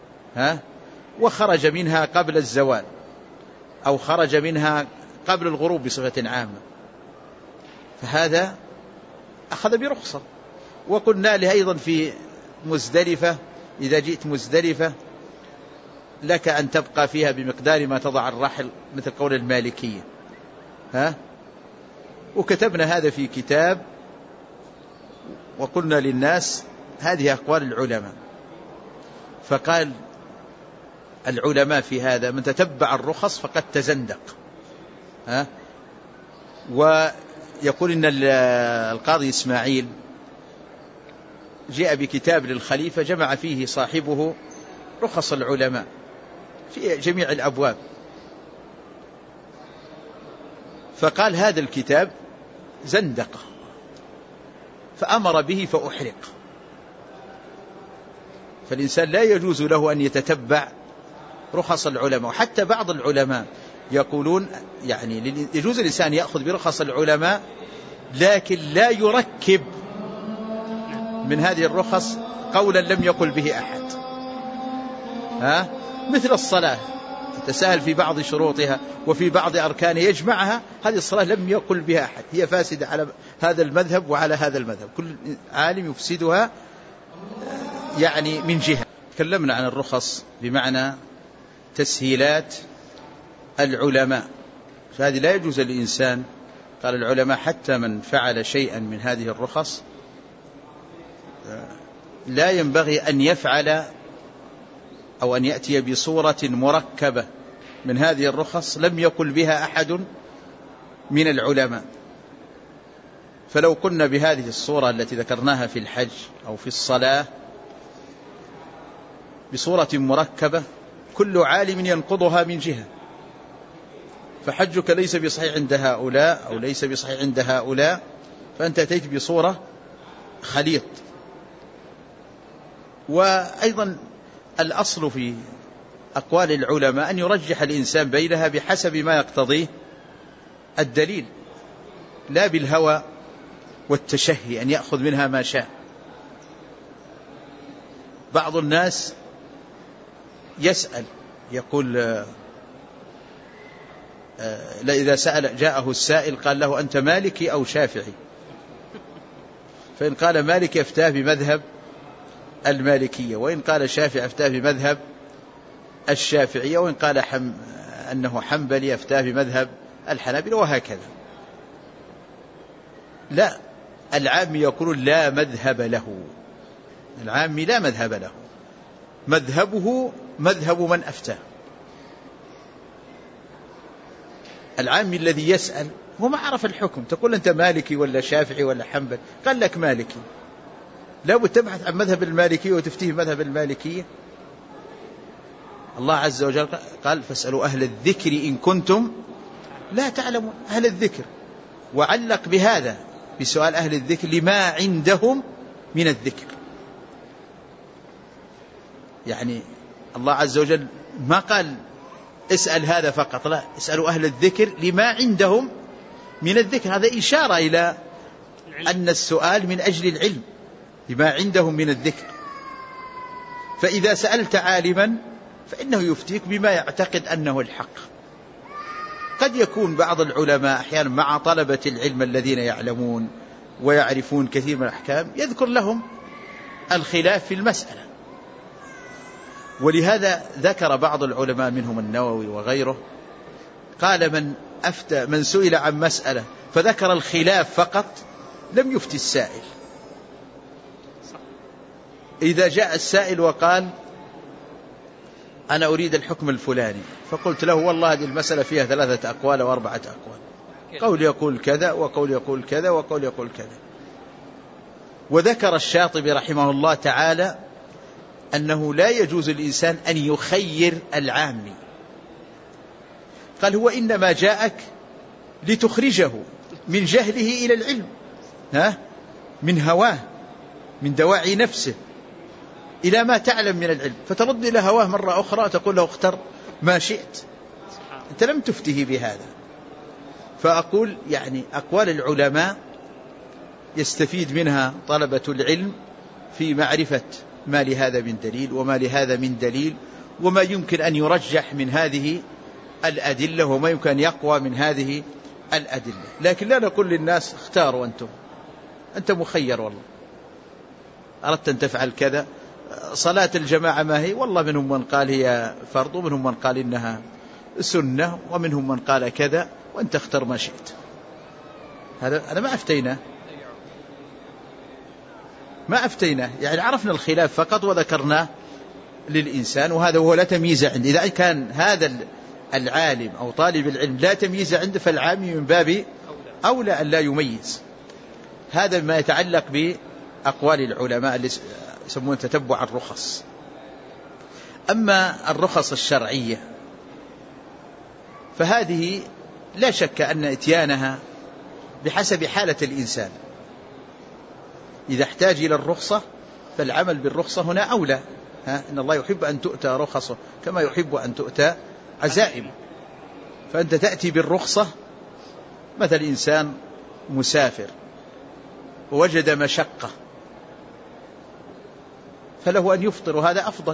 Speaker 3: وخرج منها قبل الزوال أو خرج منها قبل الغروب بصفة عامة، فهذا أخذ برخصة. وقلنا له أيضا في مزدلفة، إذا جئت مزدلفة لك أن تبقى فيها بمقدار ما تضع الرحل، مثل قول المالكية. وكتبنا هذا في كتاب وقلنا للناس هذه أقوال العلماء. فقال العلماء في هذا من تتبع الرخص فقد تزندق. ويقول إن القاضي إسماعيل جاء بكتاب للخليفة جمع فيه صاحبه رخص العلماء في جميع الأبواب، فقال هذا الكتاب زندقة، فأمر به فأحرق. فالإنسان لا يجوز له أن يتتبع رخص العلماء. وحتى بعض العلماء يقولون يعني يجوز الإنسان يأخذ برخص العلماء، لكن لا يركب من هذه الرخص قولا لم يقل به أحد. مثل الصلاة تساهل في بعض شروطها وفي بعض أركانها يجمعها، هذه الصلاة لم يقل بها أحد، هي فاسدة على هذا المذهب وعلى هذا المذهب، كل عالم يفسدها يعني من جهة. تكلمنا عن الرخص بمعنى تسهيلات العلماء، فهذه لا يجوز للإنسان. قال العلماء حتى من فعل شيئا من هذه الرخص لا ينبغي أن يفعل أو أن يأتي بصورة مركبة من هذه الرخص لم يقل بها أحد من العلماء. فلو قلنا بهذه الصورة التي ذكرناها في الحج أو في الصلاة بصورة مركبة، كل عالم ينقضها من جهة، فحجك ليس بصحيح عند هؤلاء أو ليس بصحيح عند هؤلاء، فأنت أتيت بصورة خليط. وأيضا الأصل في أقوال العلماء أن يرجح الإنسان بينها بحسب ما يقتضيه الدليل، لا بالهوى والتشهي أن يأخذ منها ما شاء. بعض الناس يسأل يقول لا، إذا سأل جاءه السائل قال له أنت مالكي أو شافعي، فإن قال مالكي يفتاه بمذهب المالكية، وإن قال الشافعي أفتاه بمذهب الشافعية، وإن قال أنه حنبلي أفتاه بمذهب الحنابلة، وهكذا. لا، العامي يقول لا مذهب له، العامي لا مذهب له، مذهبه مذهب من أفتاه. العامي الذي يسأل هو ما عرف الحكم، تقول أنت مالكي ولا شافعي ولا حنبلي، قال لك مالكي، لا بد تبحث عن مذهب المالكية وتفتيه مذهب المالكية. الله عز وجل قال فاسألوا أهل الذكر إن كنتم لا تعلمون، أهل الذكر، وعلق بهذا بسؤال أهل الذكر لما عندهم من الذكر. يعني الله عز وجل ما قال اسأل هذا فقط، لا، اسألوا أهل الذكر لما عندهم من الذكر. هذا إشارة إلى أن السؤال من أجل العلم، لما عندهم من الذكر. فإذا سألت عالما فإنه يفتيك بما يعتقد أنه الحق. قد يكون بعض العلماء أحيانا مع طلبة العلم الذين يعلمون ويعرفون كثير من الأحكام يذكر لهم الخلاف في المسألة، ولهذا ذكر بعض العلماء منهم النووي وغيره قال من سئل عن مسألة فذكر الخلاف فقط لم يفتي السائل. إذا جاء السائل وقال أنا أريد الحكم الفلاني، فقلت له والله هذه المسألة فيها 3 أقوال و4 أقوال، قول يقول كذا وقول يقول كذا وقول يقول كذا. وذكر الشاطبي رحمه الله تعالى أنه لا يجوز الإنسان أن يخير العامي، قال هو إنما جاءك لتخرجه من جهله إلى العلم، من هواه، من دواعي نفسه إلى ما تعلم من العلم، فترد إلى هواه مرة أخرى تقول له اختر ما شئت، أنت لم تفته بهذا. فأقول يعني أقوال العلماء يستفيد منها طلبة العلم في معرفة ما لهذا من دليل وما لهذا من دليل، وما يمكن أن يرجح من هذه الأدلة وما يمكن أن يقوى من هذه الأدلة. لكن لا نقول للناس اختاروا أنت مخير، والله أردت أن تفعل كذا. صلاة الجماعة ما هي؟ والله منهم من قال هي فرض، ومنهم من قال إنها سنة، ومنهم من قال كذا، وأنت اختر ما شئت. هذا ما أفتيناه، يعني عرفنا الخلاف فقط وذكرناه للإنسان، وهذا هو لا تمييز عنده. إذا كان هذا العالم أو طالب العلم لا تمييز عنده، فالعامي من باب أولى أن لا يميز. هذا ما يتعلق بأقوال العلماء اللي يسمون تتبع الرخص. أما الرخص الشرعية فهذه لا شك أن إتيانها بحسب حالة الإنسان. إذا احتاج إلى الرخصة فالعمل بالرخصة هنا أولى. إن الله يحب أن تؤتى رخصه كما يحب أن تؤتى عزائم. فأنت تأتي بالرخصة، مثل إنسان مسافر ووجد مشقة فله أن يفطر، وهذا أفضل.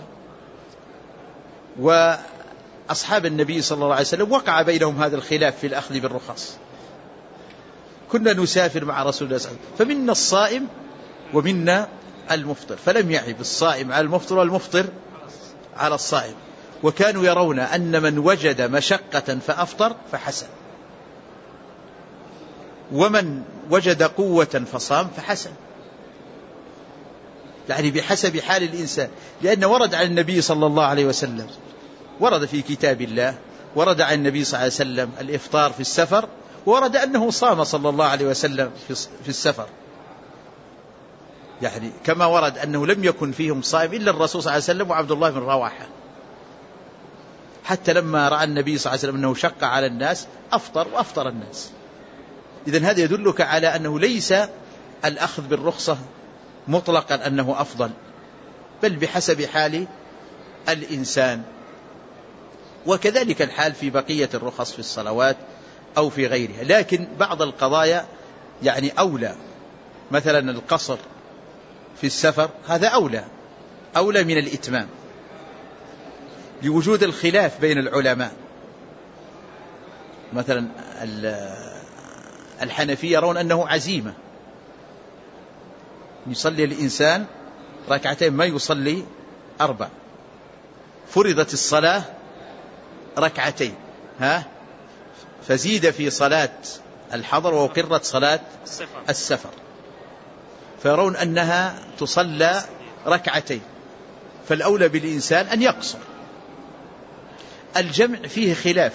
Speaker 3: وأصحاب النبي صلى الله عليه وسلم وقع بينهم هذا الخلاف في الأخذ بالرخص. كنا نسافر مع رسول الله صلى الله عليه وسلم فمنا الصائم ومنا المفطر، فلم يعب الصائم على المفطر والمفطر على الصائم. وكانوا يرون أن من وجد مشقة فأفطر فحسن، ومن وجد قوة فصام فحسن، يعني بحسب حال الإنسان. لأن ورد عن النبي صلى الله عليه وسلم، ورد في كتاب الله، ورد عن النبي صلى الله عليه وسلم الإفطار في السفر، ورد أنه صام صلى الله عليه وسلم في السفر. يعني كما ورد أنه لم يكن فيهم صائم إلا الرسول صلى الله عليه وسلم وعبد الله بن رواحة، حتى لما رأى النبي صلى الله عليه وسلم أنه شق على الناس أفطر وأفطر الناس. إذن هذا يدلك على أنه ليس الأخذ بالرخصة مطلقا أنه أفضل، بل بحسب حال الإنسان. وكذلك الحال في بقية الرخص في الصلوات أو في غيرها. لكن بعض القضايا يعني أولى، مثلا القصر في السفر هذا أولى من الإتمام، لوجود الخلاف بين العلماء. مثلا الحنفية يرون أنه عزيمة، يصلي الإنسان ركعتين ما يصلي 4. فرضت الصلاة ركعتين فزيد في صلاة الحضر وأقرت صلاة السفر، فيرون أنها تصلى ركعتين، فالأولى بالإنسان أن يقصر. الجمع فيه خلاف،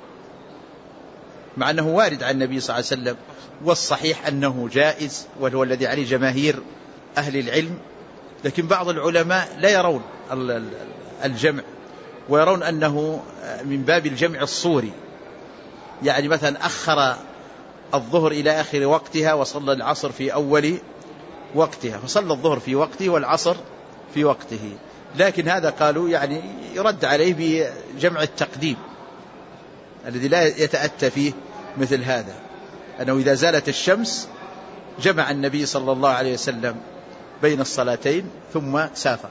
Speaker 3: مع أنه وارد عن النبي صلى الله عليه وسلم، والصحيح أنه جائز وهو الذي عليه جماهير أهل العلم، لكن بعض العلماء لا يرون الجمع، ويرون أنه من باب الجمع الصوري، يعني مثلا أخر الظهر إلى آخر وقتها وصلى العصر في أول وقتها، فصلى الظهر في وقته والعصر في وقته، لكن هذا قالوا يعني يرد عليه بجمع التقديم الذي لا يتأتى فيه مثل هذا، أنه إذا زالت الشمس جمع النبي صلى الله عليه وسلم بين الصلاتين ثم سافر،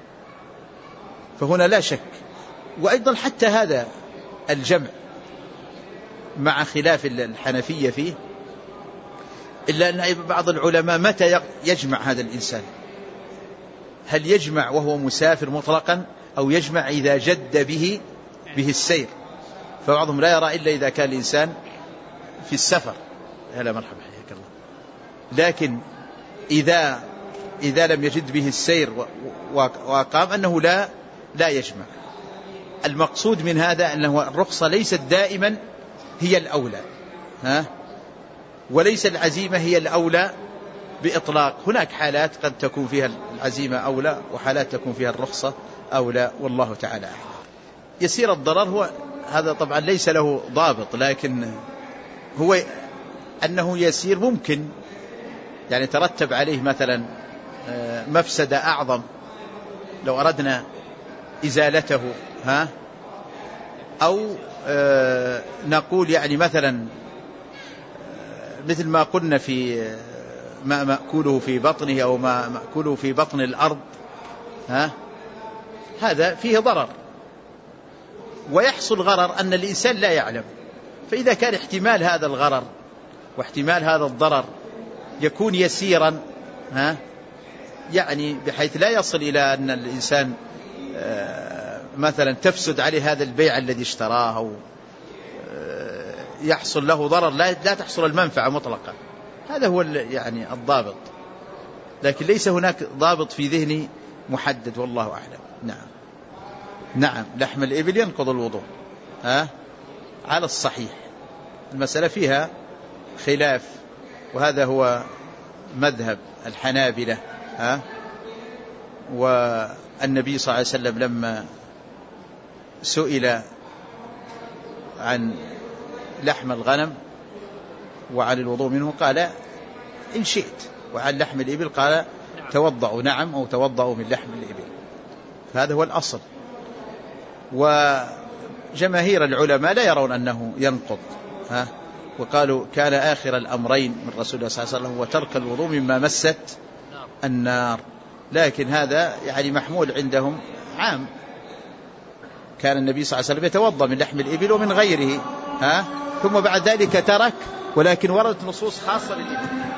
Speaker 3: فهنا لا شك. وأيضا حتى هذا الجمع مع خلاف الحنفية فيه، إلا أن بعض العلماء متى يجمع هذا الإنسان؟ هل يجمع وهو مسافر مطلقا أو يجمع إذا جد به السير؟ فبعضهم لا يرى إلا إذا كان الإنسان في السفر. هلا مرحبا حياك الله. لكن إذا لم يجد به السير وقام أنه لا يجمع. المقصود من هذا أنه الرخصة ليست دائما هي الأولى، وليس العزيمة هي الأولى بإطلاق. هناك حالات قد تكون فيها العزيمة أولى وحالات تكون فيها الرخصة أولى، والله تعالى أعلم. يسير الضرر هو هذا طبعا ليس له ضابط، لكن هو أنه يسير ممكن يعني ترتب عليه مثلا مفسدة أعظم لو أردنا إزالته، أو نقول يعني مثلا مثل ما قلنا في ما مأكوله في بطنه أو ما مأكوله في بطن الأرض، هذا فيه ضرر، ويحصل غرر أن الإنسان لا يعلم. فإذا كان احتمال هذا الغرر واحتمال هذا الضرر يكون يسيرا، يعني بحيث لا يصل إلى أن الإنسان مثلا تفسد عليه هذا البيع الذي اشتراه، أو يحصل له ضرر لا تحصل المنفعة مطلقا، هذا هو يعني الضابط. لكن ليس هناك ضابط في ذهني محدد، والله أعلم. نعم لحم الإبل ينقض الوضوء على الصحيح. المسألة فيها خلاف، وهذا هو مذهب الحنابلة. والنبي صلى الله عليه وسلم لما سئل عن لحم الغنم وعن الوضوء منه قال إن شئت، وعن لحم الإبل قال توضعوا نعم أو توضعوا من لحم الإبل. فهذا هو الأصل، وجماهير العلماء لا يرون أنه ينقض، وقالوا كان آخر الأمرين من رسول الله صلى الله عليه وسلم وترك الوضوء مما مست النار. لكن هذا يعني محمول عندهم عام، كان النبي صلى الله عليه وسلم يتوضأ من لحم الإبل ومن غيره، ثم بعد ذلك ترك، ولكن وردت نصوص خاصة للإبل.